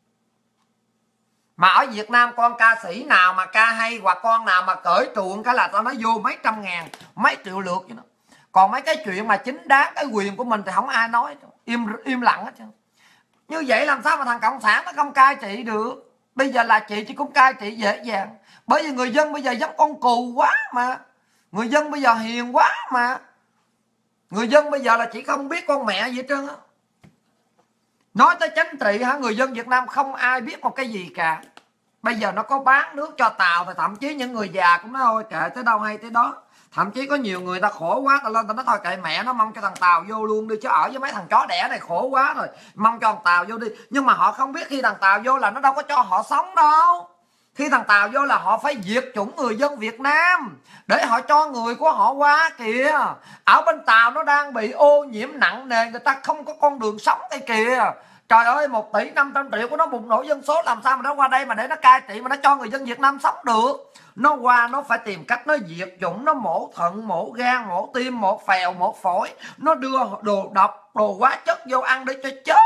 Mà ở Việt Nam con ca sĩ nào mà ca hay, hoặc con nào mà cởi truồng cái là tao nói vô mấy trăm ngàn, mấy triệu lượt vậy đó. Còn mấy cái chuyện mà chính đáng cái quyền của mình thì không ai nói, im lặng hết trơn. Như vậy làm sao mà thằng Cộng sản nó không cai trị được. Bây giờ là chị cũng cai trị dễ dàng. Bởi vì người dân bây giờ giống con cù quá mà. Người dân bây giờ hiền quá mà. Người dân bây giờ là chỉ không biết con mẹ gì hết trơn á. Nói tới chính trị hả, người dân Việt Nam không ai biết một cái gì cả. Bây giờ nó có bán nước cho Tàu thì thậm chí những người già cũng nói thôi kệ, tới đâu hay tới đó. Thậm chí có nhiều người ta khổ quá, ta lên ta nói thôi kệ mẹ nó, mong cho thằng Tàu vô luôn đi, chứ ở với mấy thằng chó đẻ này khổ quá rồi, mong cho thằng Tàu vô đi. Nhưng mà họ không biết khi thằng Tàu vô là nó đâu có cho họ sống đâu. Khi thằng Tàu vô là họ phải diệt chủng người dân Việt Nam để họ cho người của họ qua kìa. Ở bên Tàu nó đang bị ô nhiễm nặng nề, người ta không có con đường sống đây kìa. Trời ơi, 1 tỷ 500 triệu của nó bùng nổ dân số, làm sao mà nó qua đây mà để nó cai trị mà nó cho người dân Việt Nam sống được. Nó qua nó phải tìm cách nó diệt chủng, nó mổ thận, mổ gan, mổ tim, mổ phèo, mổ phổi, nó đưa đồ độc, đồ hóa chất vô ăn để cho chết.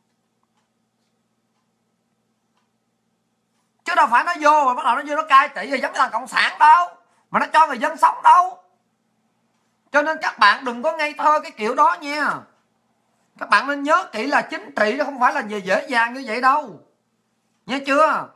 Chứ đâu phải nó vô mà bắt đầu nó vô nó cai trị rồi giống như thằng cộng sản đâu, mà nó cho người dân sống đâu. Cho nên các bạn đừng có ngây thơ cái kiểu đó nha. Các bạn nên nhớ kỹ là chính trị nó không phải là dễ dàng như vậy đâu, nghe chưa?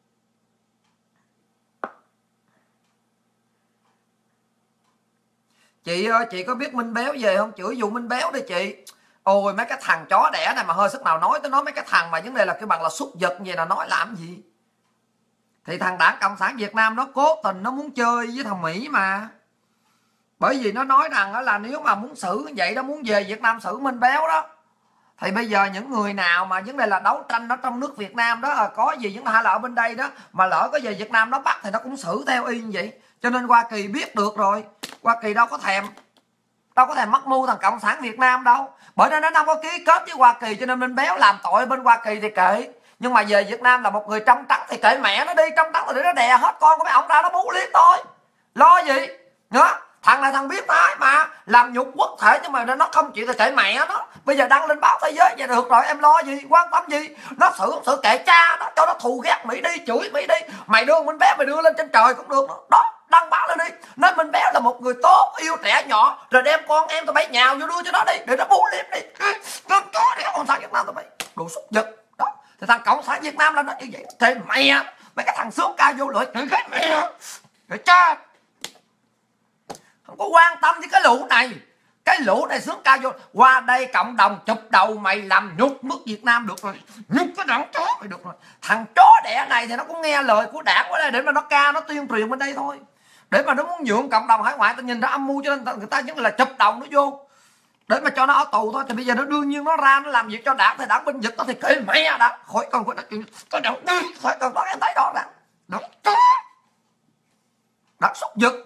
Chị ơi, chị có biết Minh Béo về không? Chửi vụ Minh Béo đi chị. Ôi mấy cái thằng chó đẻ này mà hơi sức nào nói tới nó, mấy cái thằng mà vấn đề là cái bằng là súc vật vậy là nói làm gì. Thì thằng Đảng Cộng sản Việt Nam nó cố tình nó muốn chơi với thằng Mỹ mà. Bởi vì nó nói rằng là nếu mà muốn xử vậy đó, muốn về Việt Nam xử Minh Béo đó, thì bây giờ những người nào mà vấn đề là đấu tranh ở trong nước Việt Nam đó, có gì vấn đề là ở bên đây đó, mà lỡ có về Việt Nam nó bắt thì nó cũng xử theo y như vậy. Cho nên Hoa Kỳ biết được rồi, Hoa Kỳ đâu có thèm mắc mưu thằng Cộng sản Việt Nam đâu. Bởi nên nó không có ký kết với Hoa Kỳ, cho nên Minh Béo làm tội bên Hoa Kỳ thì kệ. Nhưng mà về Việt Nam là một người trong trắng thì kệ mẹ nó đi, trong trắng rồi để nó đè hết con của mấy ông ra nó bú liếm thôi. Lo gì nữa. Thằng này thằng biết nói mà làm nhục quốc thể, nhưng mà nó không chịu thì kệ mẹ nó. Bây giờ đăng lên báo thế giới vậy được rồi, em lo gì, quan tâm gì. Nó xử kệ cha nó, cho nó thù ghét Mỹ đi, chửi Mỹ đi. Mày đưa Minh Béo mày đưa lên trên trời cũng được đó, đăng báo lên đi, nói Minh Béo là một người tốt, yêu trẻ nhỏ, rồi đem con em tụi bay nhào vô đưa cho nó đi để nó bú liếm đi. Nó có để Cộng sản Việt Nam tụi bay đồ xúc vật đó. Thì thằng Cộng sản Việt Nam là nó như vậy. Thế mẹ mấy cái thằng sướng ca vô lưỡi cái mẹ cái cha không có quan tâm với cái lũ này. Cái lũ này sướng ca vô qua đây cộng đồng chụp đầu mày làm nhục nước Việt Nam được rồi, nhục cái đảng chó mày được rồi. Thằng chó đẻ này thì nó cũng nghe lời của đảng qua đây để mà nó ca, nó tuyên truyền bên đây thôi, để mà nó muốn nhượng cộng đồng hải ngoại. Ta nhìn ra âm mưu cho nên người ta vẫn là chụp đầu nó vô để mà cho nó ở tù thôi. Thì bây giờ nó đương nhiên nó ra nó làm việc cho đảng, thì đảng binh vực nó thì kệ mẹ đã, khỏi cần phải nói chuyện có đảng đi, khỏi cần nói em thấy đó là đảng chó, đảng xúc vật.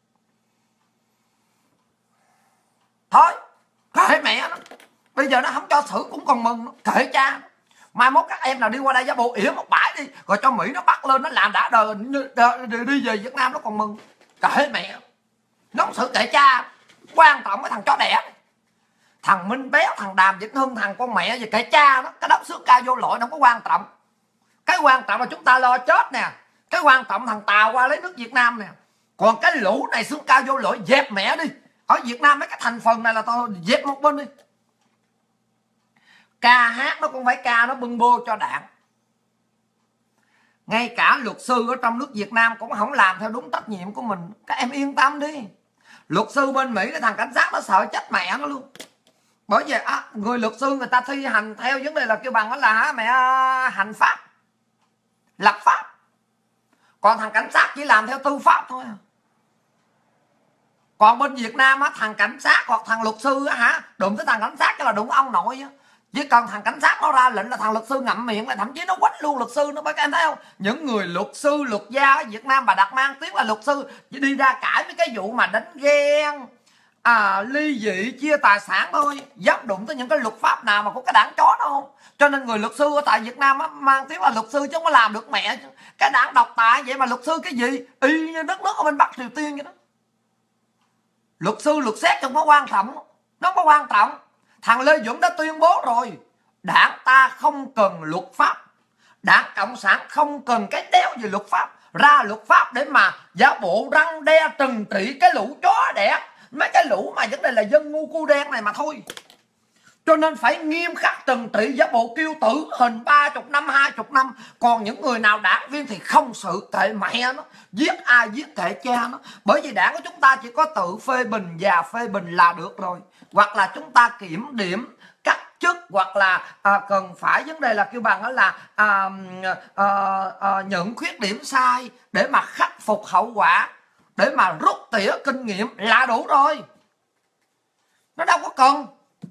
Thôi kệ mẹ nó, bây giờ nó không cho xử cũng còn mừng, kệ cha. Mai mốt các em nào đi qua đây giả bộ ỉa một bãi đi, rồi cho Mỹ nó bắt lên nó làm đã đời đi về Việt Nam nó còn mừng. Kệ mẹ nó không xử kệ cha. Quan trọng cái thằng chó đẻ này, thằng Minh Béo, thằng Đàm Vĩnh Hưng, thằng con mẹ gì kệ cha nó. Cái đốc xước ca vô lội nó không có quan trọng. Cái quan trọng là chúng ta lo chết nè. Cái quan trọng thằng Tàu qua lấy nước Việt Nam nè. Còn cái lũ này xước ca vô lội dẹp mẹ đi. Ở Việt Nam mấy cái thành phần này là tao dẹp một bên đi. Ca hát nó cũng phải ca, nó bưng bô cho đảng. Ngay cả luật sư ở trong nước Việt Nam cũng không làm theo đúng trách nhiệm của mình. Các em yên tâm đi. Luật sư bên Mỹ cái thằng cảnh sát nó sợ chết mẹ nó luôn. Bởi vì người luật sư người ta thi hành theo vấn đề là kêu bằng đó là mẹ hành pháp, lập pháp. Còn thằng cảnh sát chỉ làm theo tư pháp thôi. Còn bên Việt Nam á, thằng cảnh sát hoặc thằng luật sư á đụng tới thằng cảnh sát cho là đụng ông nội á. Chỉ cần thằng cảnh sát nó ra lệnh là thằng luật sư ngậm miệng, là thậm chí nó quánh luôn luật sư nữa. Bởi các em thấy không, những người luật sư luật gia ở Việt Nam bà đặt mang tiếng là luật sư, chỉ đi ra cãi với cái vụ mà đánh ghen, ly dị, chia tài sản thôi, dám đụng tới những cái luật pháp nào mà có cái đảng chó đó không. Cho nên người luật sư ở tại Việt Nam á, mang tiếng là luật sư chứ không có làm được mẹ. Cái đảng độc tài vậy mà luật sư cái gì, y như đất nước ở bên Bắc Triều Tiên vậy đó. Luật sư luật xét không có quan trọng, nó không có quan trọng. Thằng Lê Duẩn đã tuyên bố rồi, đảng ta không cần luật pháp, đảng Cộng sản không cần cái đéo gì luật pháp, ra luật pháp để mà giả bộ răng đe trừng trị cái lũ chó đẻ, mấy cái lũ mà vấn đề là dân ngu cu đen này mà thôi. Cho nên phải nghiêm khắc trừng trị, giả bộ kêu tử hình 30 năm 20 năm. Còn những người nào đảng viên thì không xử, kệ mẹ nó, giết ai giết kệ cha nó. Bởi vì đảng của chúng ta chỉ có tự phê bình và phê bình là được rồi. Hoặc là chúng ta kiểm điểm cách chức, hoặc là cần phải vấn đề là kêu bằng đó là nhận khuyết điểm sai để mà khắc phục hậu quả. để mà rút tỉa kinh nghiệm là đủ rồi. Nó đâu có cần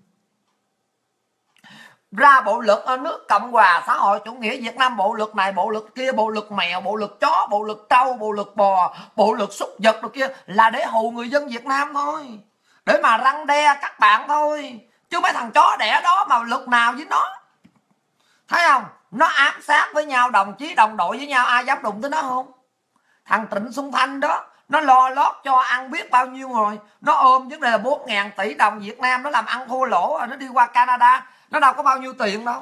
ra bộ luật ở nước Cộng hòa xã hội chủ nghĩa Việt Nam, bộ luật này, bộ luật kia, bộ luật mèo, bộ luật chó, bộ luật trâu, bộ luật bò, bộ luật súc vật rồi kia, là để hù người dân Việt Nam thôi, để mà răn đe các bạn thôi. Chứ mấy thằng chó đẻ đó mà luật nào với nó. Thấy không? Nó ám sát với nhau, đồng chí đồng đội với nhau, ai dám đụng tới nó không? Thằng Trịnh Xuân Thanh đó, nó lo lót cho ăn biết bao nhiêu rồi. Nó ôm vấn đề là 4.000 tỷ đồng Việt Nam, nó làm ăn thua lỗ rồi nó đi qua Canada. Nó đâu có bao nhiêu tiền đâu.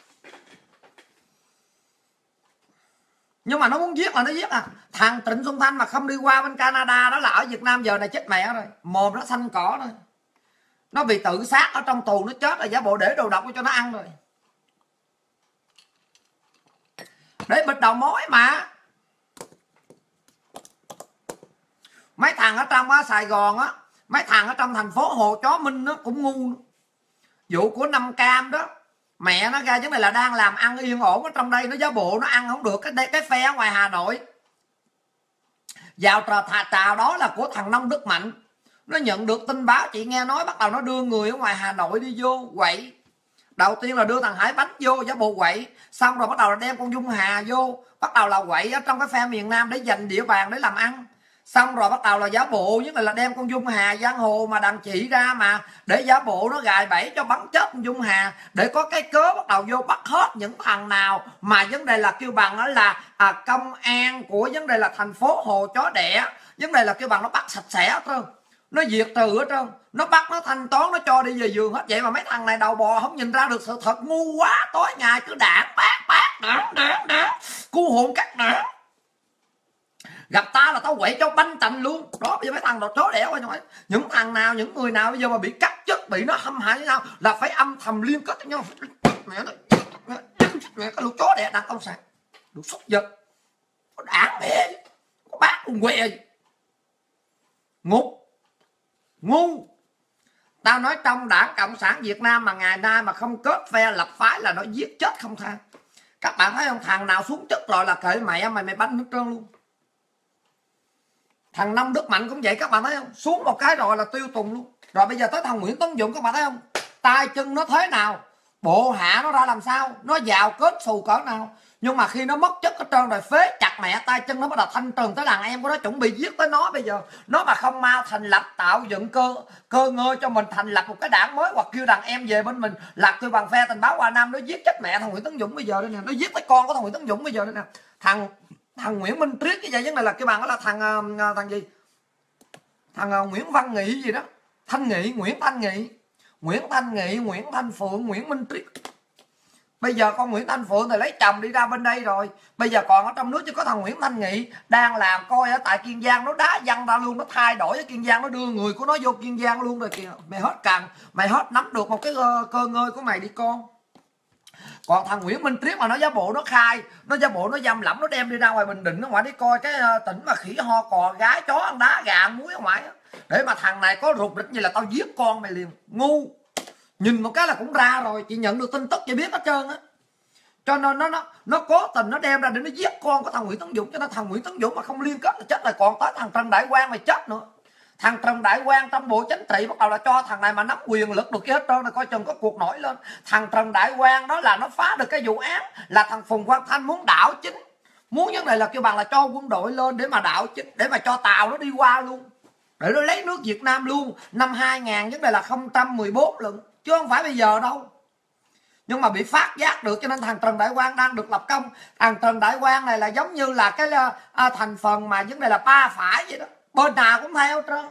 Nhưng mà nó muốn giết là nó giết à. Thằng Trịnh Xuân Thanh mà không đi qua bên Canada đó là ở Việt Nam giờ này chết mẹ rồi. Mồm nó xanh cỏ rồi. Nó bị tự sát ở trong tù nó chết rồi, giả bộ để đồ độc cho nó ăn rồi. Để bịt đầu mối mà. Mấy thằng ở trong Sài Gòn á, mấy thằng ở trong thành phố Hồ Chó Minh nó cũng ngu. Vụ của Năm Cam đó, mẹ nó ra vấn đề là đang làm ăn yên ổn ở trong đây, nó giả bộ nó ăn không được cái phe ở ngoài Hà Nội. Vào trào đó là của thằng Nông Đức Mạnh. Nó nhận được tin báo, chị nghe nói, bắt đầu nó đưa người ở ngoài Hà Nội đi vô quậy. Đầu tiên là đưa thằng Hải Bánh vô giả bộ quậy, xong rồi bắt đầu là đem con Dung Hà vô, bắt đầu là quậy ở trong cái phe miền Nam để giành địa bàn để làm ăn. Xong rồi bắt đầu là giả bộ nhất là đem con Dung Hà giang hồ mà đàn chị ra mà để giả bộ nó gài bẫy cho bắn chết con Dung Hà, để có cái cớ bắt đầu vô bắt hết những thằng nào mà vấn đề là kêu bằng đó là công an của vấn đề là thành phố Hồ Chó Đẻ, vấn đề là kêu bằng nó bắt sạch sẽ hết trơn, nó diệt trừ hết trơn, nó bắt nó thanh toán, nó cho đi về giường hết. Vậy mà mấy thằng này đầu bò không nhìn ra được sự thật, ngu quá, tối ngày cứ đảng đảng cu hồn các đảng. Gặp ta là tao quậy cho banh tành luôn. Đó, bây giờ mấy thằng đồ chó đẻ quá. Những thằng nào, những người nào bây giờ mà bị cắt chức, bị nó hâm hại với nhau là phải âm thầm liên kết với nhau. Mẹ cái lũ chó đẻ đàn cộng sản, lũ súc vật, có đảng mẹ, có bác con què gì. Ngu. Tao nói trong đảng Cộng sản Việt Nam mà ngày nay mà không kết phe lập phái là nó giết chết không tha. Các bạn thấy không? Thằng nào xuống chức rồi là kệ mẹ mày banh hết trơn luôn. Thằng Nông Đức Mạnh cũng vậy, các bạn thấy không? Xuống một cái rồi là tiêu tùng luôn. Rồi bây giờ tới thằng Nguyễn Tấn Dũng, các bạn thấy không? Tay chân nó thế nào, bộ hạ nó ra làm sao, nó giàu kết xù cỡ nào. Nhưng mà khi nó mất chất hết trơn rồi, phế chặt mẹ tay chân nó, bắt đầu thanh trừng tới đàn em của nó, chuẩn bị giết tới nó. Bây giờ nó mà không mau thành lập, tạo dựng cơ ngơi cho mình, thành lập một cái đảng mới, hoặc kêu đàn em về bên mình lập kêu bằng phe Tình Báo Hoa Nam, nó giết chết mẹ thằng Nguyễn Tấn Dũng bây giờ đây nè. Nó giết tới con của thằng Nguyễn Tấn Dũng bây giờ đây nè. Thằng Nguyễn Minh Triết cái vậy, vấn đề là cái bằng đó là thằng gì, thằng Nguyễn Văn Nghị gì đó, Nguyễn Thanh Nghị, Nguyễn Thanh Phượng, Nguyễn Minh Triết. Bây giờ con Nguyễn Thanh Phượng thì lấy chồng đi ra bên đây rồi, bây giờ còn ở trong nước chỉ có thằng Nguyễn Thanh Nghị đang làm coi ở tại Kiên Giang, nó đá văng ra luôn, nó thay đổi ở Kiên Giang, nó đưa người của nó vô Kiên Giang luôn rồi kìa. Mày hết nắm được một cái cơ ngơi của mày đi con. Còn thằng Nguyễn Minh Triết mà nó giả bộ nó khai, nó giả bộ nó giam lỏng, nó đem đi ra ngoài Bình Định, nó ngoài đi coi cái tỉnh mà khỉ ho cò gái chó ăn đá gà ăn muối ở ngoài, để mà thằng này có rụt rịch như là tao giết con mày liền. Ngu, nhìn một cái là cũng ra rồi, chị nhận được tin tức chị biết hết trơn á. Cho nên nó cố tình nó đem ra để nó giết con của thằng Nguyễn Tấn Dũng. Cho nên thằng Nguyễn Tấn Dũng mà không liên kết là chết rồi. Còn tới thằng Trần Đại Quang mày chết nữa. Thằng Trần Đại Quang trong bộ chính trị bắt đầu là cho thằng này mà nắm quyền lực được cái hết trơn, là coi chừng có cuộc nổi lên. Thằng Trần Đại Quang đó là nó phá được cái vụ án là thằng Phùng Quang Thanh muốn đảo chính, muốn vấn đề là kêu bằng là cho quân đội lên để mà đảo chính, để mà cho tàu nó đi qua luôn, để nó lấy nước Việt Nam luôn. Năm 2000 vấn đề là 014 lần, chứ không phải bây giờ đâu. Nhưng mà bị phát giác được, cho nên thằng Trần Đại Quang đang được lập công. Thằng Trần Đại Quang này là giống như là cái thành phần mà vấn đề là ba phải vậy đó, bên nào cũng theo trơn.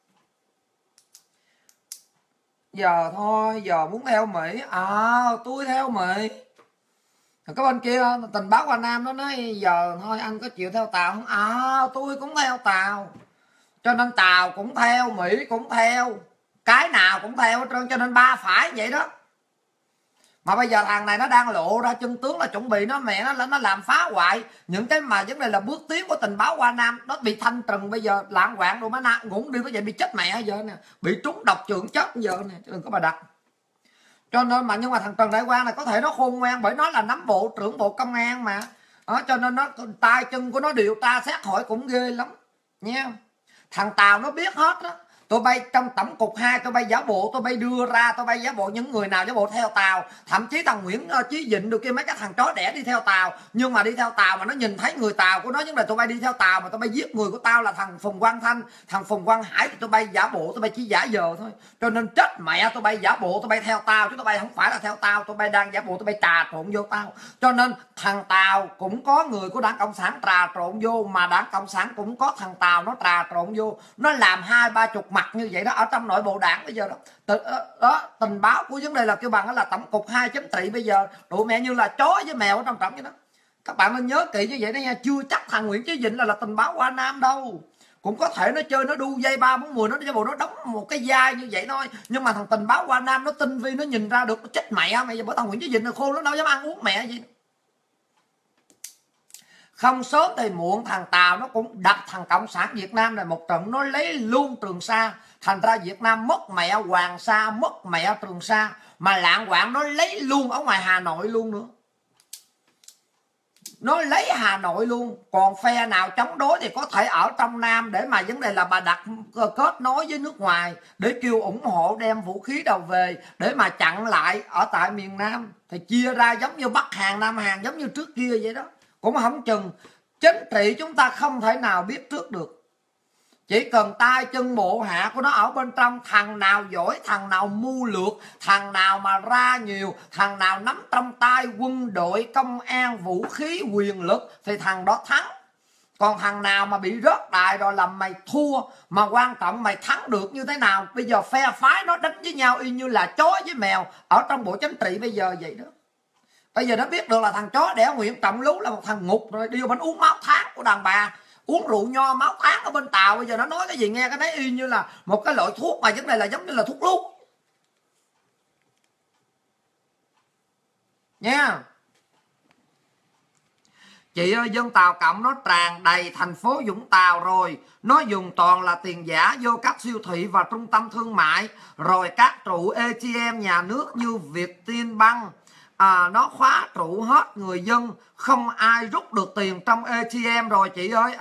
Giờ thôi, giờ muốn theo Mỹ, tôi theo Mỹ. Cái bên kia Tình Báo Hoa Nam nó nói giờ thôi anh có chịu theo Tàu không? Tôi cũng theo Tàu. Cho nên Tàu cũng theo, Mỹ cũng theo, cái nào cũng theo hết trơn. Cho nên ba phải vậy đó. Mà bây giờ thằng này nó đang lộ ra chân tướng là chuẩn bị nó làm phá hoại những cái mà vấn đề là bước tiến của Tình Báo Hoa Nam. Nó bị thanh trừng bây giờ lạng quạng rồi, má ngủ đi có vậy bị chết mẹ giờ nè, bị trúng độc trưởng chết giờ nè, chứ đừng có bà đặt. Cho nên nhưng mà thằng Trần Đại Quang này có thể nó khôn ngoan, bởi nó là nắm bộ trưởng bộ công an mà. Cho nên nó tay chân của nó điều tra xét hỏi cũng ghê lắm nha. Thằng Tàu nó biết hết đó. Tụi bay trong tổng cục 2 tụi bay giả bộ, tụi bay đưa ra, tụi bay giả bộ những người nào giả bộ theo Tàu. Thậm chí thằng Nguyễn Chí Vịnh được kia, mấy cái thằng chó đẻ đi theo Tàu. Nhưng mà đi theo Tàu mà nó nhìn thấy người Tàu của nó, nhưng mà tụi bay đi theo Tàu mà tụi bay giết người của tao là thằng Phùng Quang Thanh, thằng Phùng Quang Hải, thì tụi bay giả bộ, tụi bay chỉ giả vờ thôi. Cho nên chết mẹ tụi bay giả bộ, tụi bay theo tao chứ tụi bay không phải là theo tao, tụi bay đang giả bộ, tụi bay trà trộn vô tao. Cho nên thằng Tàu cũng có người của Đảng Cộng sản trà trộn vô, mà Đảng Cộng sản cũng có thằng Tàu nó trà trộn vô. Nó làm 20-30 mặt như vậy đó ở trong nội bộ đảng bây giờ đó. Tình báo của vấn đề là kêu bằng đó là tổng cục 2 chấm trị bây giờ tụi mẹ như là chó với mèo ở trong trọng vậy đó. Các bạn nên nhớ kỹ như vậy đó nha. Chưa chắc thằng Nguyễn Chí Vịnh là tình báo Hoa Nam đâu. Cũng có thể nó chơi, nó đu dây 3-4 nó cho bộ nó đóng một cái vai như vậy thôi. Nhưng mà thằng tình báo Hoa Nam nó tinh vi, nó nhìn ra được, nó chết mẹ mày. Bởi thằng Nguyễn Chí Vịnh là khôn, nó đâu dám ăn uống mẹ gì. Không sớm thì muộn thằng Tàu nó cũng đập thằng Cộng sản Việt Nam này một trận, nó lấy luôn Trường Sa. Thành ra Việt Nam mất mẹ Hoàng Sa, mất mẹ Trường Sa, mà lạng quạng nó lấy luôn ở ngoài Hà Nội luôn nữa. Nó lấy Hà Nội luôn. Còn phe nào chống đối thì có thể ở trong Nam, để mà vấn đề là bà đặt kết nối với nước ngoài để kêu ủng hộ đem vũ khí đầu về để mà chặn lại ở tại miền Nam. Thì chia ra giống như Bắc Hàn, Nam Hàn, giống như trước kia vậy đó. Cũng không chừng. Chính trị chúng ta không thể nào biết trước được. Chỉ cần tay chân bộ hạ của nó ở bên trong, thằng nào giỏi, thằng nào mưu lược, thằng nào mà ra nhiều, thằng nào nắm trong tay quân đội, công an, vũ khí, quyền lực thì thằng đó thắng. Còn thằng nào mà bị rớt đài rồi là mày thua, mà quan trọng mày thắng được như thế nào. Bây giờ phe phái nó đánh với nhau y như là chó với mèo ở trong bộ chính trị bây giờ vậy đó. Bây giờ nó biết được là thằng chó đẻ Nguyễn Trọng Lú là một thằng ngục rồi, đi vô bánh uống máu tháng của đàn bà, uống rượu nho máu tháng ở bên Tàu. Bây giờ nó nói cái gì nghe cái đấy y như là một cái loại thuốc, mà vấn đề là giống như là thuốc lú nha. Chị ơi, dân Tàu Cộng nó tràn đầy thành phố Vũng Tàu rồi. Nó dùng toàn là tiền giả vô các siêu thị và trung tâm thương mại, rồi các trụ ATM nhà nước như Vietinbank. Nó khóa trụ hết người dân, không ai rút được tiền trong ATM rồi chị ơi.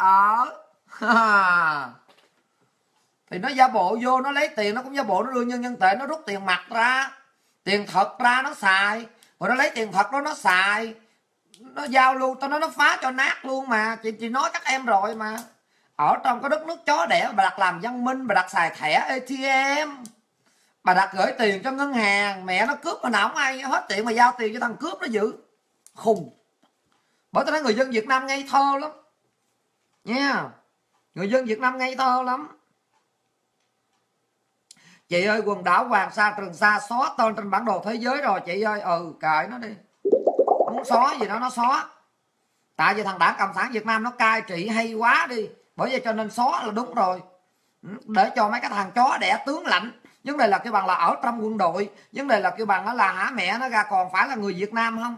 Thì nó giả bộ vô, nó lấy tiền, nó cũng giả bộ nó đưa nhân dân tệ, nó rút tiền mặt ra, tiền thật ra nó xài, rồi nó lấy tiền thật đó nó xài, nó giao lưu, tao nói nó phá cho nát luôn mà. Chị nói các em rồi mà. Ở trong cái đất nước chó đẻ, bà đặt làm văn minh, bà đặt xài thẻ ATM, bà đặt gửi tiền cho ngân hàng, mẹ nó cướp mà nào không ai hết tiền mà giao tiền cho thằng cướp nó giữ. Khùng. Bởi tôi nói người dân Việt Nam ngây thơ lắm nha. Người dân Việt Nam ngây thơ lắm. Chị ơi, quần đảo Hoàng Sa, Trường Sa xóa tên trên bản đồ thế giới rồi chị ơi. Kệ nó đi, muốn xóa gì đó nó xóa. Tại vì thằng Đảng Cộng sản Việt Nam nó cai trị hay quá đi, bởi vậy cho nên xóa là đúng rồi. Để cho mấy cái thằng chó đẻ tướng lãnh, vấn đề là cái bằng là ở trong quân đội, vấn đề là cái bằng là hả mẹ nó ra còn phải là người Việt Nam không.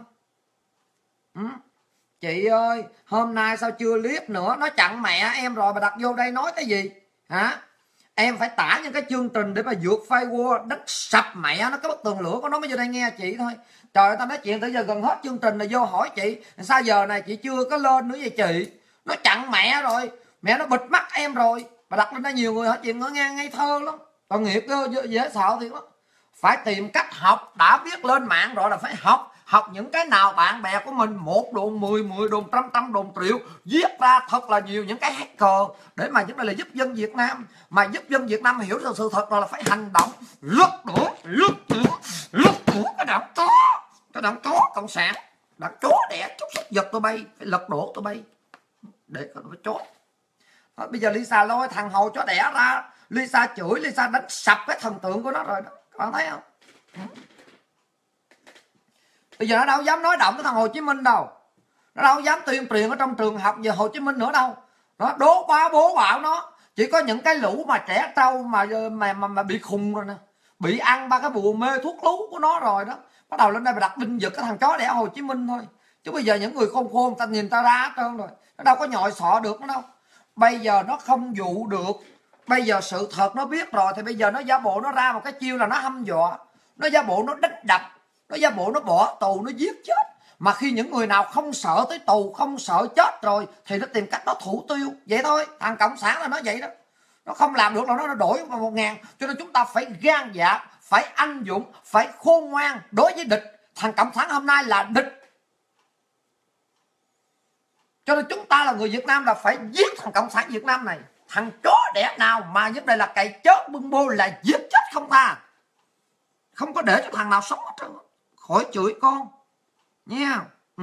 Chị ơi, hôm nay sao chưa clip nữa, nó chặn mẹ em rồi, bà đặt vô đây nói cái gì hả? Em phải tải những cái chương trình để mà vượt firewall, đánh sập mẹ nó cái bức tường lửa của nó mới vô đây nghe chị thôi. Trời ơi, tao nói chuyện tới giờ gần hết chương trình là vô hỏi chị, sao giờ này chị chưa có lên nữa vậy chị? Nó chặn mẹ rồi, mẹ nó bịt mắt em rồi. Bà đặt lên đây nhiều người hỏi chuyện nó nghe ngây thơ lắm. Tội nghiệp dễ sợ thì đó. Phải tìm cách học, đã biết lên mạng rồi là phải học. Học những cái nào bạn bè của mình, 1 đồn 10, 10 đồn trăm, trăm đồn triệu, viết ra thật là nhiều những cái hacker để mà chúng ta là giúp dân Việt Nam. Mà giúp dân Việt Nam hiểu được sự thật rồi là phải hành động, lật đổ cái đảng chó cộng sản, đảng chó đẻ chút sức giật tụi bay, phải lật đổ tụi bay để tụi bay chó. Bây giờ Lisa lôi thằng hầu chó đẻ ra, Lisa chửi, Lisa đánh sập cái thần tượng của nó rồi đó. Các bạn thấy không? Bây giờ nó đâu dám nói động cái thằng Hồ Chí Minh đâu. Nó đâu dám tuyên truyền ở trong trường học về Hồ Chí Minh nữa đâu. Nó đố bá bố bảo nó. Chỉ có những cái lũ mà trẻ trâu mà bị khùng rồi nè, bị ăn ba cái bùa mê thuốc lú của nó rồi đó, bắt đầu lên đây mà đặt đinh giật cái thằng chó đẻ Hồ Chí Minh thôi. Chứ bây giờ những người khôn khôn ta nhìn ta ra hết trơn rồi. Nó đâu có nhọi sọ được nó đâu. Bây giờ nó không dụ được. Bây giờ sự thật nó biết rồi, thì bây giờ nó giả bộ nó ra một cái chiêu là nó hăm dọa, nó giả bộ nó đánh đập, nó giả bộ nó bỏ tù, nó giết chết. Mà khi những người nào không sợ tới tù, không sợ chết rồi thì nó tìm cách nó thủ tiêu. Vậy thôi, thằng Cộng sản là nó vậy đó. nó không làm được đâu, nó đổi vào 1.000. Cho nên chúng ta phải gan dạ, phải anh dũng, phải khôn ngoan đối với địch. Thằng Cộng sản hôm nay là địch, cho nên chúng ta là người Việt Nam là phải giết thằng Cộng sản Việt Nam này. Thằng chó đẻ nào mà nhất đây là cày chớp bưng bô là giết chết không tha, không có để cho thằng nào sống hết trơn. Khỏi chửi con nha.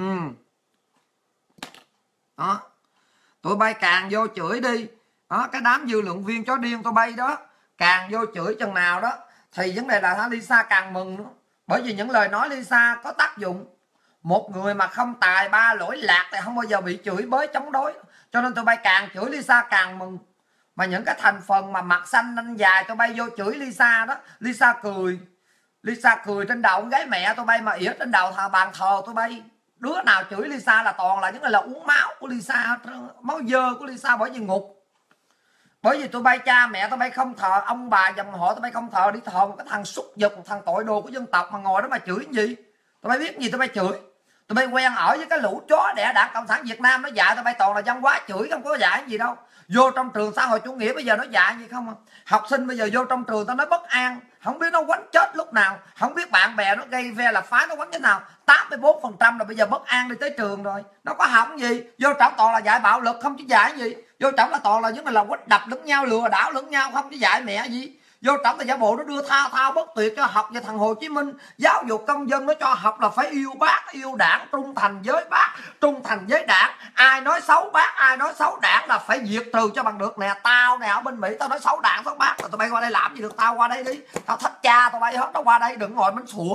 Đó, tụi bay càng vô chửi đi đó, cái đám dư luận viên chó điên tụi bay đó, càng vô chửi chừng nào đó thì vấn đề là Lisa càng mừng nữa. Bởi vì những lời nói Lisa có tác dụng. Một người mà không tài ba lỗi lạc thì không bao giờ bị chửi bới chống đối. Cho nên tụi bay càng chửi Lisa càng mừng. Mà những cái thành phần mà mặt xanh nanh dài tụi bay vô chửi Lisa đó, Lisa cười. Lisa cười trên đầu con gái mẹ tụi bay mà ỉa trên đầu bàn thờ tụi bay. Đứa nào chửi Lisa là toàn là những người là uống máu của Lisa, máu dơ của Lisa, bởi vì ngục. Bởi vì tụi bay cha mẹ tụi bay không thờ, ông bà dòng họ tụi bay không thờ, đi thờ một cái thằng xúc vật, một thằng tội đồ của dân tộc mà ngồi đó mà chửi gì. Tụi bay biết gì tụi bay chửi. Tụi bay quen ở với cái lũ chó đẻ Đảng Cộng sản Việt Nam nó dạy tụi bay toàn là văn hóa chửi, không có dạy gì đâu. Vô trong trường xã hội chủ nghĩa bây giờ nó dạy gì không à? Học sinh bây giờ vô trong trường tao nói bất an, không biết nó quánh chết lúc nào, không biết bạn bè nó gây ve là phái nó quánh thế nào. 84% là bây giờ bất an đi tới trường rồi. Nó có học gì? Vô trong toàn là dạy bạo lực không chứ dạy gì. Vô trong là toàn là những là quánh đập lẫn nhau, lừa đảo lẫn nhau không chứ dạy mẹ gì. Vô trọng là giả bộ nó đưa thao thao bất tuyệt cho học về thằng Hồ Chí Minh. Giáo dục công dân nó cho học là phải yêu bác, yêu đảng, trung thành với bác, trung thành với đảng. Ai nói xấu bác, ai nói xấu đảng là phải diệt trừ cho bằng được nè. Tao nè ở bên Mỹ tao nói xấu đảng xấu bác, tụi bay qua đây làm gì được, tao qua đây đi. Tao thách cha tụi bay hết, nó qua đây đừng ngồi bánh sủa.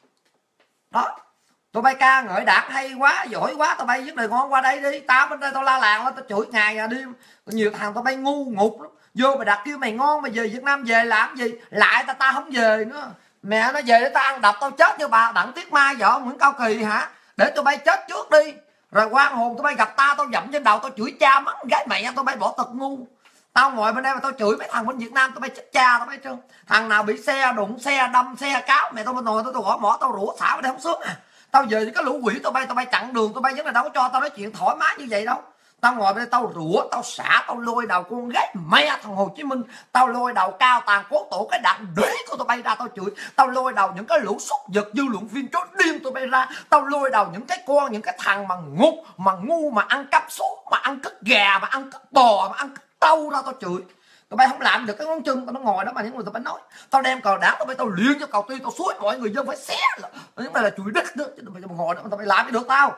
Đó, tụi bay ca ngợi đảng hay quá, giỏi quá, tụi bay với đời ngon qua đây đi. Tao bên đây tao la làng tao chửi ngày và đêm. Nhiều thằng tụi bay ngu ngục lắm. Vô mày đặt kêu mày ngon mày về Việt Nam về làm gì, lại tao không về nữa. Mẹ nó về để tao ăn đập tao chết như bà Đặng Tuyết Mai vợ Nguyễn Cao Kỳ hả? Để tụi bay chết trước đi, rồi quan hồn tụi bay gặp tao dậm trên đầu tao chửi cha mắng gái mẹ tụi bay bỏ tật ngu. Tao ngồi bên đây mà tao chửi mấy thằng bên Việt Nam tụi bay chết cha tụi bay trơn. Thằng nào bị xe đụng, xe đâm, xe cáo mẹ tao bên nồi tao gõ mỏ tao rủa xả bên đây không sướng à. Tao về với cái lũ quỷ tụi bay chặn đường tụi bay, vẫn là đâu có cho tao nói chuyện thoải mái như vậy đâu. Tao ngồi bên đây tao rủa, tao xả, tao lôi đầu con gái mẹ thằng Hồ Chí Minh, tao lôi đầu cao tàn cố tổ cái đạn đế của tụi bay ra tao chửi, tao lôi đầu những cái lũ xúc vật dư luận viên chó điên tụi bay ra, tao lôi đầu những cái con, những cái thằng mà ngục, mà ngu, mà ăn cắp số, mà ăn cất gà, mà ăn cất bò, mà ăn cất trâu ra tao chửi. Tụi bay không làm được cái ngón chân, tao nó ngồi đó mà những người tụi bay nói, tao đem cờ đảng tụi bay tao luyện cho cầu tuy tao suối mọi người dân phải xé, những này là chửi đất nữa, chứ tụi bay ngồi đó tụi bay làm gì được tao.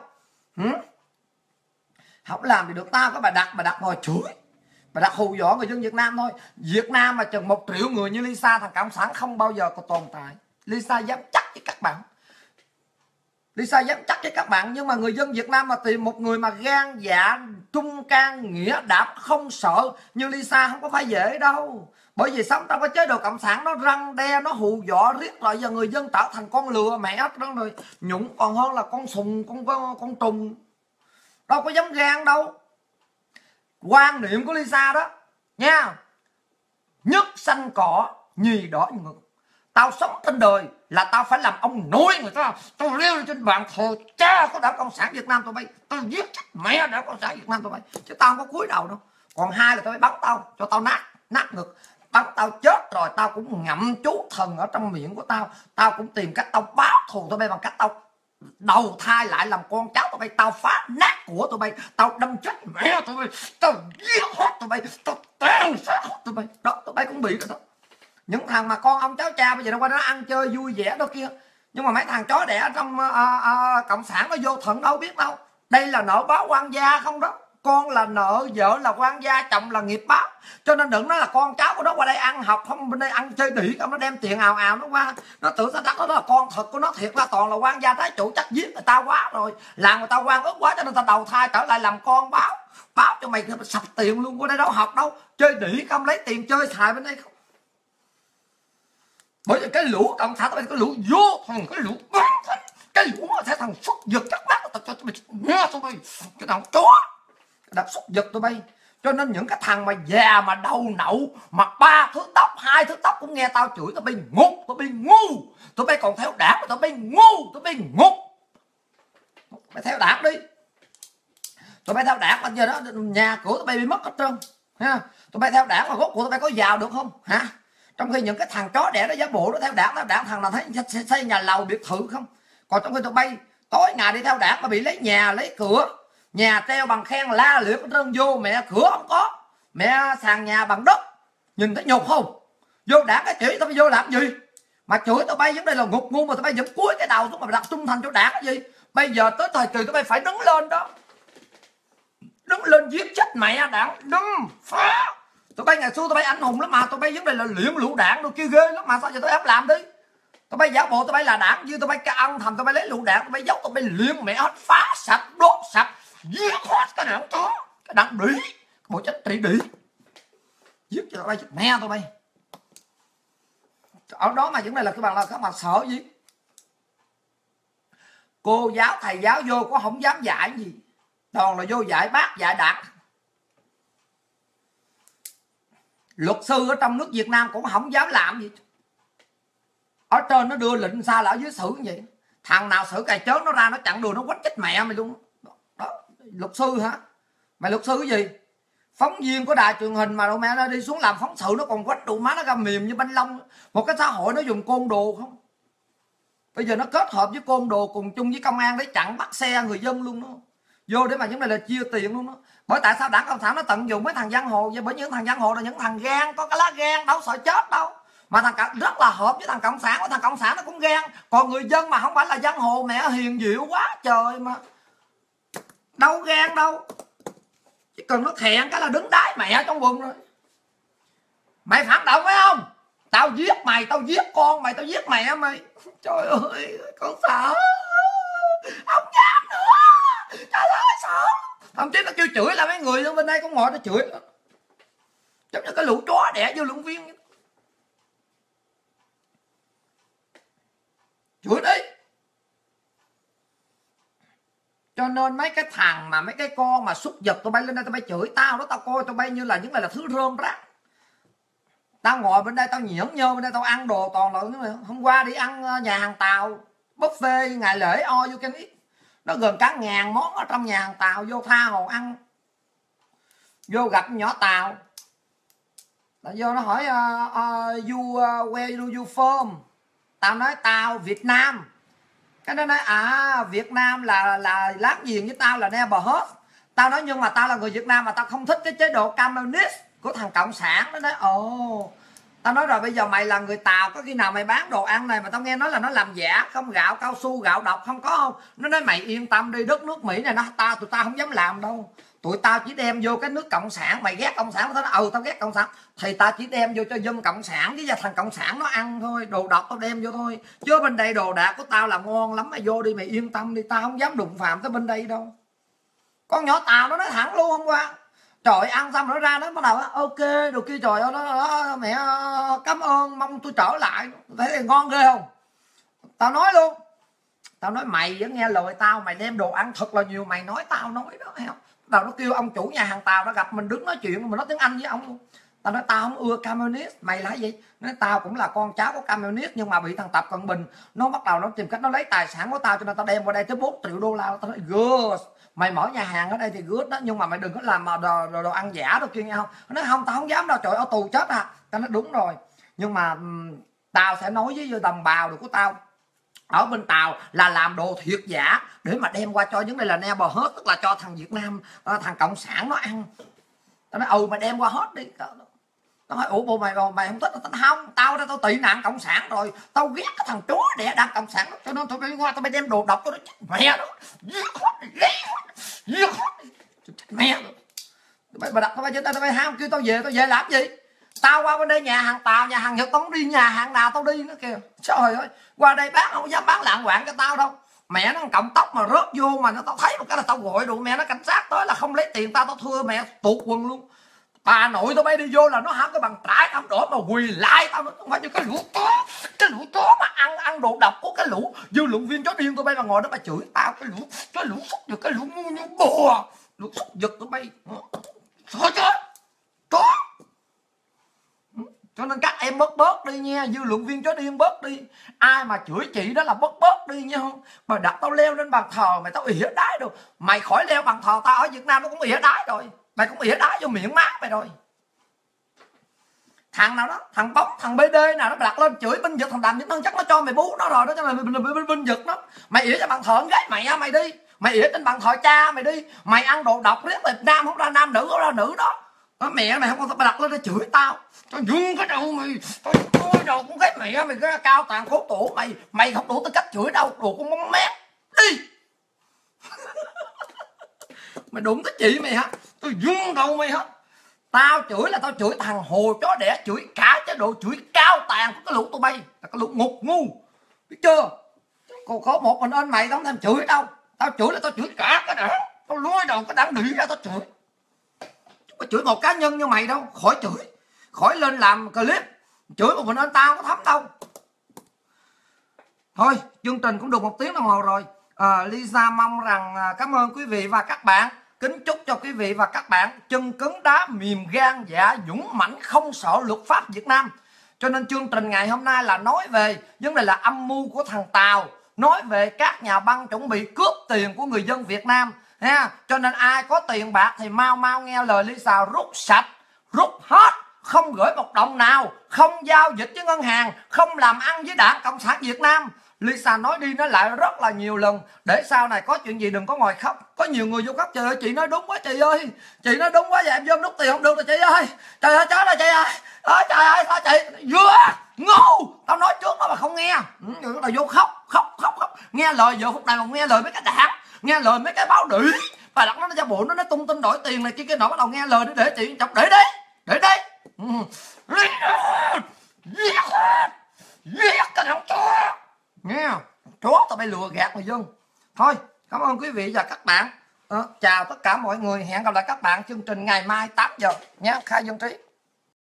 Không làm thì được tao, có bà đặt ngồi chửi, bà đặt hù dọa người dân Việt Nam thôi. Việt Nam mà chừng 1 triệu người như Lisa, thằng Cộng sản không bao giờ có tồn tại. Lisa dám chắc với các bạn, Lisa dám chắc với các bạn. Nhưng mà người dân Việt Nam mà tìm một người mà gan dạ, trung can, nghĩa đảm, không sợ như Lisa không có phải dễ đâu. Bởi vì sống trong cái chế độ Cộng sản nó răng đe, nó hù dọa riết rồi giờ người dân trở thành con lừa mẹ hết đó rồi. Nhũng còn hơn là con sùng, con trùng. Đâu có dám gan đâu. Quan niệm của Lisa đó nha, nhất xanh cỏ, nhì đỏ ngực. Tao sống trên đời là tao phải làm ông nội người ta. Tao leo trên bàn thờ cha của Đảng Cộng sản Việt Nam tụi bay, tao giết chết mẹ Đảng Cộng sản Việt Nam tụi bay, chứ tao không có cúi đầu đâu. Còn hai là tao phải bắn tao cho tao nát ngực. Bắn tao chết rồi tao cũng ngậm chú thần ở trong miệng của tao. Tao cũng tìm cách tao báo thù tụi bay bằng cách tao đầu thai lại làm con cháu tụi bay, tao phá nát của tụi bay, tao đâm chết mẹ tụi bay, tao giết hết tụi bay, tao tàn sát hết tụi bay. Đó, tụi bay cũng bị rồi đó. Những thằng mà con ông cháu cha bây giờ nó qua đó ăn chơi vui vẻ đó kia, nhưng mà mấy thằng chó đẻ trong Cộng sản nó vô thận đâu biết đâu. Đây là nợ báo quan gia không đó. Con là nợ, vợ là quan gia, chồng là nghiệp báo. Cho nên đừng nói là con cháu của nó qua đây ăn học, không bên đây ăn chơi đỉ, không nó đem tiền ào nó qua. Nó tưởng sao chắc đó là con thật của nó, thiệt là toàn là quan gia trái chủ, chắc giết người ta quá rồi. Làm người ta quan ức quá cho nên ta đầu thai trở lại làm con báo cho mày sập tiền luôn. Qua đây đâu học đâu, chơi đỉ không, lấy tiền chơi xài bên đây không. Bởi vì cái lũ Cộng sản tụi bay, cái lũ vô thằng, cái lũ bán thân, cái lũ mà thằng xuất vật chắc bác tao cho tụi mày nghe tụi bay, cái thằng chó đặt xuất vật tụi bay. Cho nên những cái thằng mà già mà đầu nậu, mặc 3 thước tóc 2 thước tóc cũng nghe tao chửi, tụi bay ngục, tụi bay ngu, tụi bay còn theo đảng, tụi bay ngu, tụi bay ngục. Mày theo đảng đi, tụi bay theo đảng bây giờ đó nhà cửa tụi bay bị mất hết trơn. ha. Tụi bay theo đảng mà rốt cuộc tụi bay có giàu được không hả? Trong khi những cái thằng chó đẻ nó giả bộ nó theo đảng thằng nào thấy xây nhà lầu biệt thự không? Còn trong khi tụi bay tối ngày đi theo đảng mà bị lấy nhà lấy cửa, nhà treo bằng khen la liệt hết trơn, vô mẹ cửa không có, mẹ sàn nhà bằng đất, nhìn thấy nhục không? Vô đảng cái chửi tụi bay vô làm gì? Mà chửi tụi bay vấn đây là ngục ngu mà tụi bay vẫn cúi cái đầu xuống mà đặt trung thành cho đảng cái gì? Bây giờ tới thời kỳ tụi bay phải đứng lên đó, đứng lên giết chết mẹ đảng, đừng phá. Tụi bay ngày xưa tụi bay anh hùng lắm mà, tụi bay vấn đề là luyện lũ đảng đâu kia ghê lắm mà, sao giờ tụi em làm đi? Tụi bay giả bộ tụi bay là đảng, như tụi bay cái ăn thầm tụi bay lấy lũ đảng, tụi bay giấu tụi bay luyện mẹ hết, phá sạch, đốt sạch, giết hết cái đảng chó, cái đảng đĩ, bộ chết trị đĩ, giết cho tụi bay mẹ tụi bay. Ở đó mà vấn đề là các bạn sợ gì? Cô giáo thầy giáo vô có không dám dạy gì, toàn là vô dạy bác dạy đạt. Luật sư ở trong nước Việt Nam cũng không dám làm gì. Ở trên nó đưa lệnh xa là ở dưới xử như vậy. Thằng nào xử cài chớn nó ra nó chặn đường nó quánh chết mẹ mày luôn đó. Luật sư hả? Mày luật sư cái gì? Phóng viên của đài truyền hình mà đồ mẹ nó đi xuống làm phóng sự nó còn quánh đủ má nó ra mềm như banh lông. Một cái xã hội nó dùng côn đồ không? Bây giờ nó kết hợp với côn đồ cùng chung với công an để chặn bắt xe người dân luôn đó. Vô để mà những này là chia tiền luôn đó. Bởi tại sao đảng Cộng sản nó tận dụng mấy thằng giang hồ vậy? Bởi những thằng giang hồ là những thằng gan, có cái lá gan, đâu sợ chết đâu. Mà thằng rất là hợp với thằng Cộng sản, thằng Cộng sản nó cũng gan. Còn người dân mà không phải là giang hồ mẹ hiền diệu quá trời mà đâu gan đâu. Chỉ cần nó thẹn cái là đứng đái mẹ trong quần rồi. Mày phản động phải không? Tao giết mày, tao giết con mày, tao giết mẹ mày. Trời ơi, con sợ. Không dám nữa. Trời ơi, sợ. Thậm chí nó kêu chửi là mấy người bên đây cũng ngồi nó chửi. Giống như cái lũ chó đẻ vô luận viên. Chửi đi. Cho nên mấy cái thằng mà mấy cái con mà xúc vật tụi bay lên đây tụi bay chửi tao đó, tao coi tụi bay như là những là thứ rơm rác. Tao ngồi bên đây tao nhẫn nhơ bên đây tao ăn đồ toàn là hôm qua đi ăn nhà hàng Tàu buffet ngày lễ all you can eat, nó gần cả 1000 món ở trong nhà hàng Tàu, vô tha hồ ăn. Vô gặp nhỏ Tàu là vô nó hỏi where do you from? Tao nói tao Việt Nam. Cái nó nói Việt Nam là láng giềng với tao là neighborhood. Tao nói nhưng mà tao là người Việt Nam mà tao không thích cái chế độ communist của thằng Cộng sản. Nó nói tao nói rồi bây giờ mày là người Tàu, có khi nào mày bán đồ ăn này mà tao nghe nói là nó làm giả, không gạo cao su gạo độc không có không? Nó nói mày yên tâm đi, đất nước Mỹ này tụi tao không dám làm đâu. Tụi tao chỉ đem vô cái nước Cộng sản. Mày ghét Cộng sản, tao nói tao ghét Cộng sản. Thì tao chỉ đem vô cho dân Cộng sản với thằng Cộng sản nó ăn thôi. Đồ độc tao đem vô thôi. Chứ bên đây đồ đạc của tao là ngon lắm. Mày vô đi mày yên tâm đi. Tao không dám đụng phạm tới bên đây đâu. Con nhỏ Tàu nó nói thẳng luôn hôm qua. Trời ăn xong nó ra nó bắt đầu ok đồ kia, trời ơi nó mẹ cảm ơn, mong tôi trở lại. Thấy là ngon ghê không? Tao nói luôn. Tao nói mày vẫn nghe lời tao, mày đem đồ ăn thật là nhiều, mày nói tao nói đó thấy không? Tao nó kêu ông chủ nhà hàng Tàu nó gặp mình đứng nói chuyện mà nói tiếng Anh với ông luôn. Tao nói tao không ưa communist. Mày là gì? Nói tao cũng là con cháu của communist nhưng mà bị thằng Tập Cận Bình nó bắt đầu nó tìm cách nó lấy tài sản của tao, cho nên tao đem qua đây tới 4 triệu đô la. Tao nói good, mày mở nhà hàng ở đây thì good đó, nhưng mà mày đừng có làm mà đồ ăn giả đâu kia nghe không? Nó nói không, tao không dám đâu, trời ở tù chết à. Tao nói đúng rồi, nhưng mà tao sẽ nói với đồng bào được của tao ở bên Tàu là làm đồ thiệt giả để mà đem qua cho những đây là neighborhood, tức là cho thằng Việt Nam, thằng Cộng sản nó ăn. Tao nói mày đem qua hết đi. Tao hỏi bộ mày không thích? Tao không, tao tị nạn Cộng sản rồi, tao ghét cái thằng chó đẻ đàn Cộng sản đó. Cho nên tụi bay đem đồ độc cho nó chết mẹ đó, giết hết mẹ đó. Bà đặt tụi bay trên đây, tụi bay ham kêu tao về làm gì? Tao qua bên đây nhà hàng Tàu, nhà hàng Nhật, tao không đi nhà hàng nào tao đi nữa kìa. Trời ơi, qua đây bán không dám bán lạng quạng cho tao đâu. Mẹ nó cọng tóc mà rớt vô mà nó tao thấy một cái là tao gọi đủ mẹ nó cảnh sát tới là không lấy tiền tao thưa mẹ tuột quần luôn. Bà nội tao bay đi vô là nó hả cái bằng trái tao đổ mà quỳ lại tao, không phải như cái lũ chó mà ăn đồ độc của cái lũ dư luận viên chó điên tụi bay mà ngồi đó mà chửi tao, cái lũ xúc vật, cái lũ ngu như bò, lũ xúc vật tụi bay thôi chứ chó. Cho nên các em bớt đi nha, dư luận viên chó điên bớt đi. Ai mà chửi chị đó là bớt đi nha. Mà đặt tao leo lên bàn thờ mày tao ỉa đái đâu. Mày khỏi leo bàn thờ tao ở Việt Nam nó cũng ỉa đái rồi. Mày cũng ỉa đái vô miệng má mày rồi. thằng nào đó, thằng Bóng, thằng BD nào nó đặt lên chửi binh giật thằng Đàm Vĩnh Hưng, chắc nó cho mày bú nó rồi đó, cho nên mày binh giật nó. Mày ỉa cho bằng thợ gái mẹ mày đi, mày ỉa trên bằng thợ cha mày đi, mày ăn đồ độc riết mày nam không ra nam, nữ không ra nữ đó. Mẹ mày không có đặt lên để chửi tao, tao dung cái đầu mày, tao coi đầu cũng cái mẹ mày, cái cao tàn khổ tổ mày, mày không đủ tư cách chửi đâu, đồ con móng mép đi. Mày đụng tới chị mày hả, tao dung đầu mày hả. Tao chửi là tao chửi thằng hồ chó đẻ, chửi cả chế độ, chửi cao tàn của cái lũ tụi bay, là cái lũ ngục ngu, biết chưa. Còn có một mình anh mày tao không thèm chửi đâu, tao chửi là tao chửi cả cái đảng, tao lôi đầu cái đảng đỉ ra tao chửi. Chứ có chửi một cá nhân như mày đâu, khỏi chửi, khỏi lên làm clip chửi một mình anh tao có thấm đâu. Thôi chương trình cũng được 1 tiếng đồng hồ rồi. Lisa mong rằng cảm ơn quý vị và các bạn. Kính chúc cho quý vị và các bạn chân cứng đá mềm gan dạ dũng mãnh, không sợ luật pháp Việt Nam. Cho nên chương trình ngày hôm nay là nói về vấn đề là âm mưu của thằng Tàu, nói về các nhà băng chuẩn bị cướp tiền của người dân Việt Nam ha. Cho nên ai có tiền bạc thì mau mau nghe lời Lisa, rút sạch, rút hết, không gửi một đồng nào, không giao dịch với ngân hàng, không làm ăn với Đảng Cộng sản Việt Nam. Lisa nói đi nói lại rất là nhiều lần, để sau này có chuyện gì đừng có ngồi khóc. Có nhiều người vô khóc, trời ơi chị nói đúng quá chị ơi, chị nói đúng quá, vậy em vô em rút tiền không được rồi chị ơi, trời ơi chết rồi chị ơi, trời ơi sao chị vừa ngu, tao nói trước đó mà không nghe. Tao vô khóc khóc khóc khóc, nghe lời giờ phút này mà nghe lời mấy cái Đảng, nghe lời mấy cái báo đỉ, và đặt nó ra bộ nó tung tin đổi tiền này kia nọ, bắt đầu nghe lời để chị chọc để đấy giết cái thằng chó, nghe không? Chó tao bay lừa gạt người dân. Thôi cảm ơn quý vị và các bạn. Chào tất cả mọi người, hẹn gặp lại các bạn chương trình ngày mai 8 giờ nhé. Khai Dân Trí.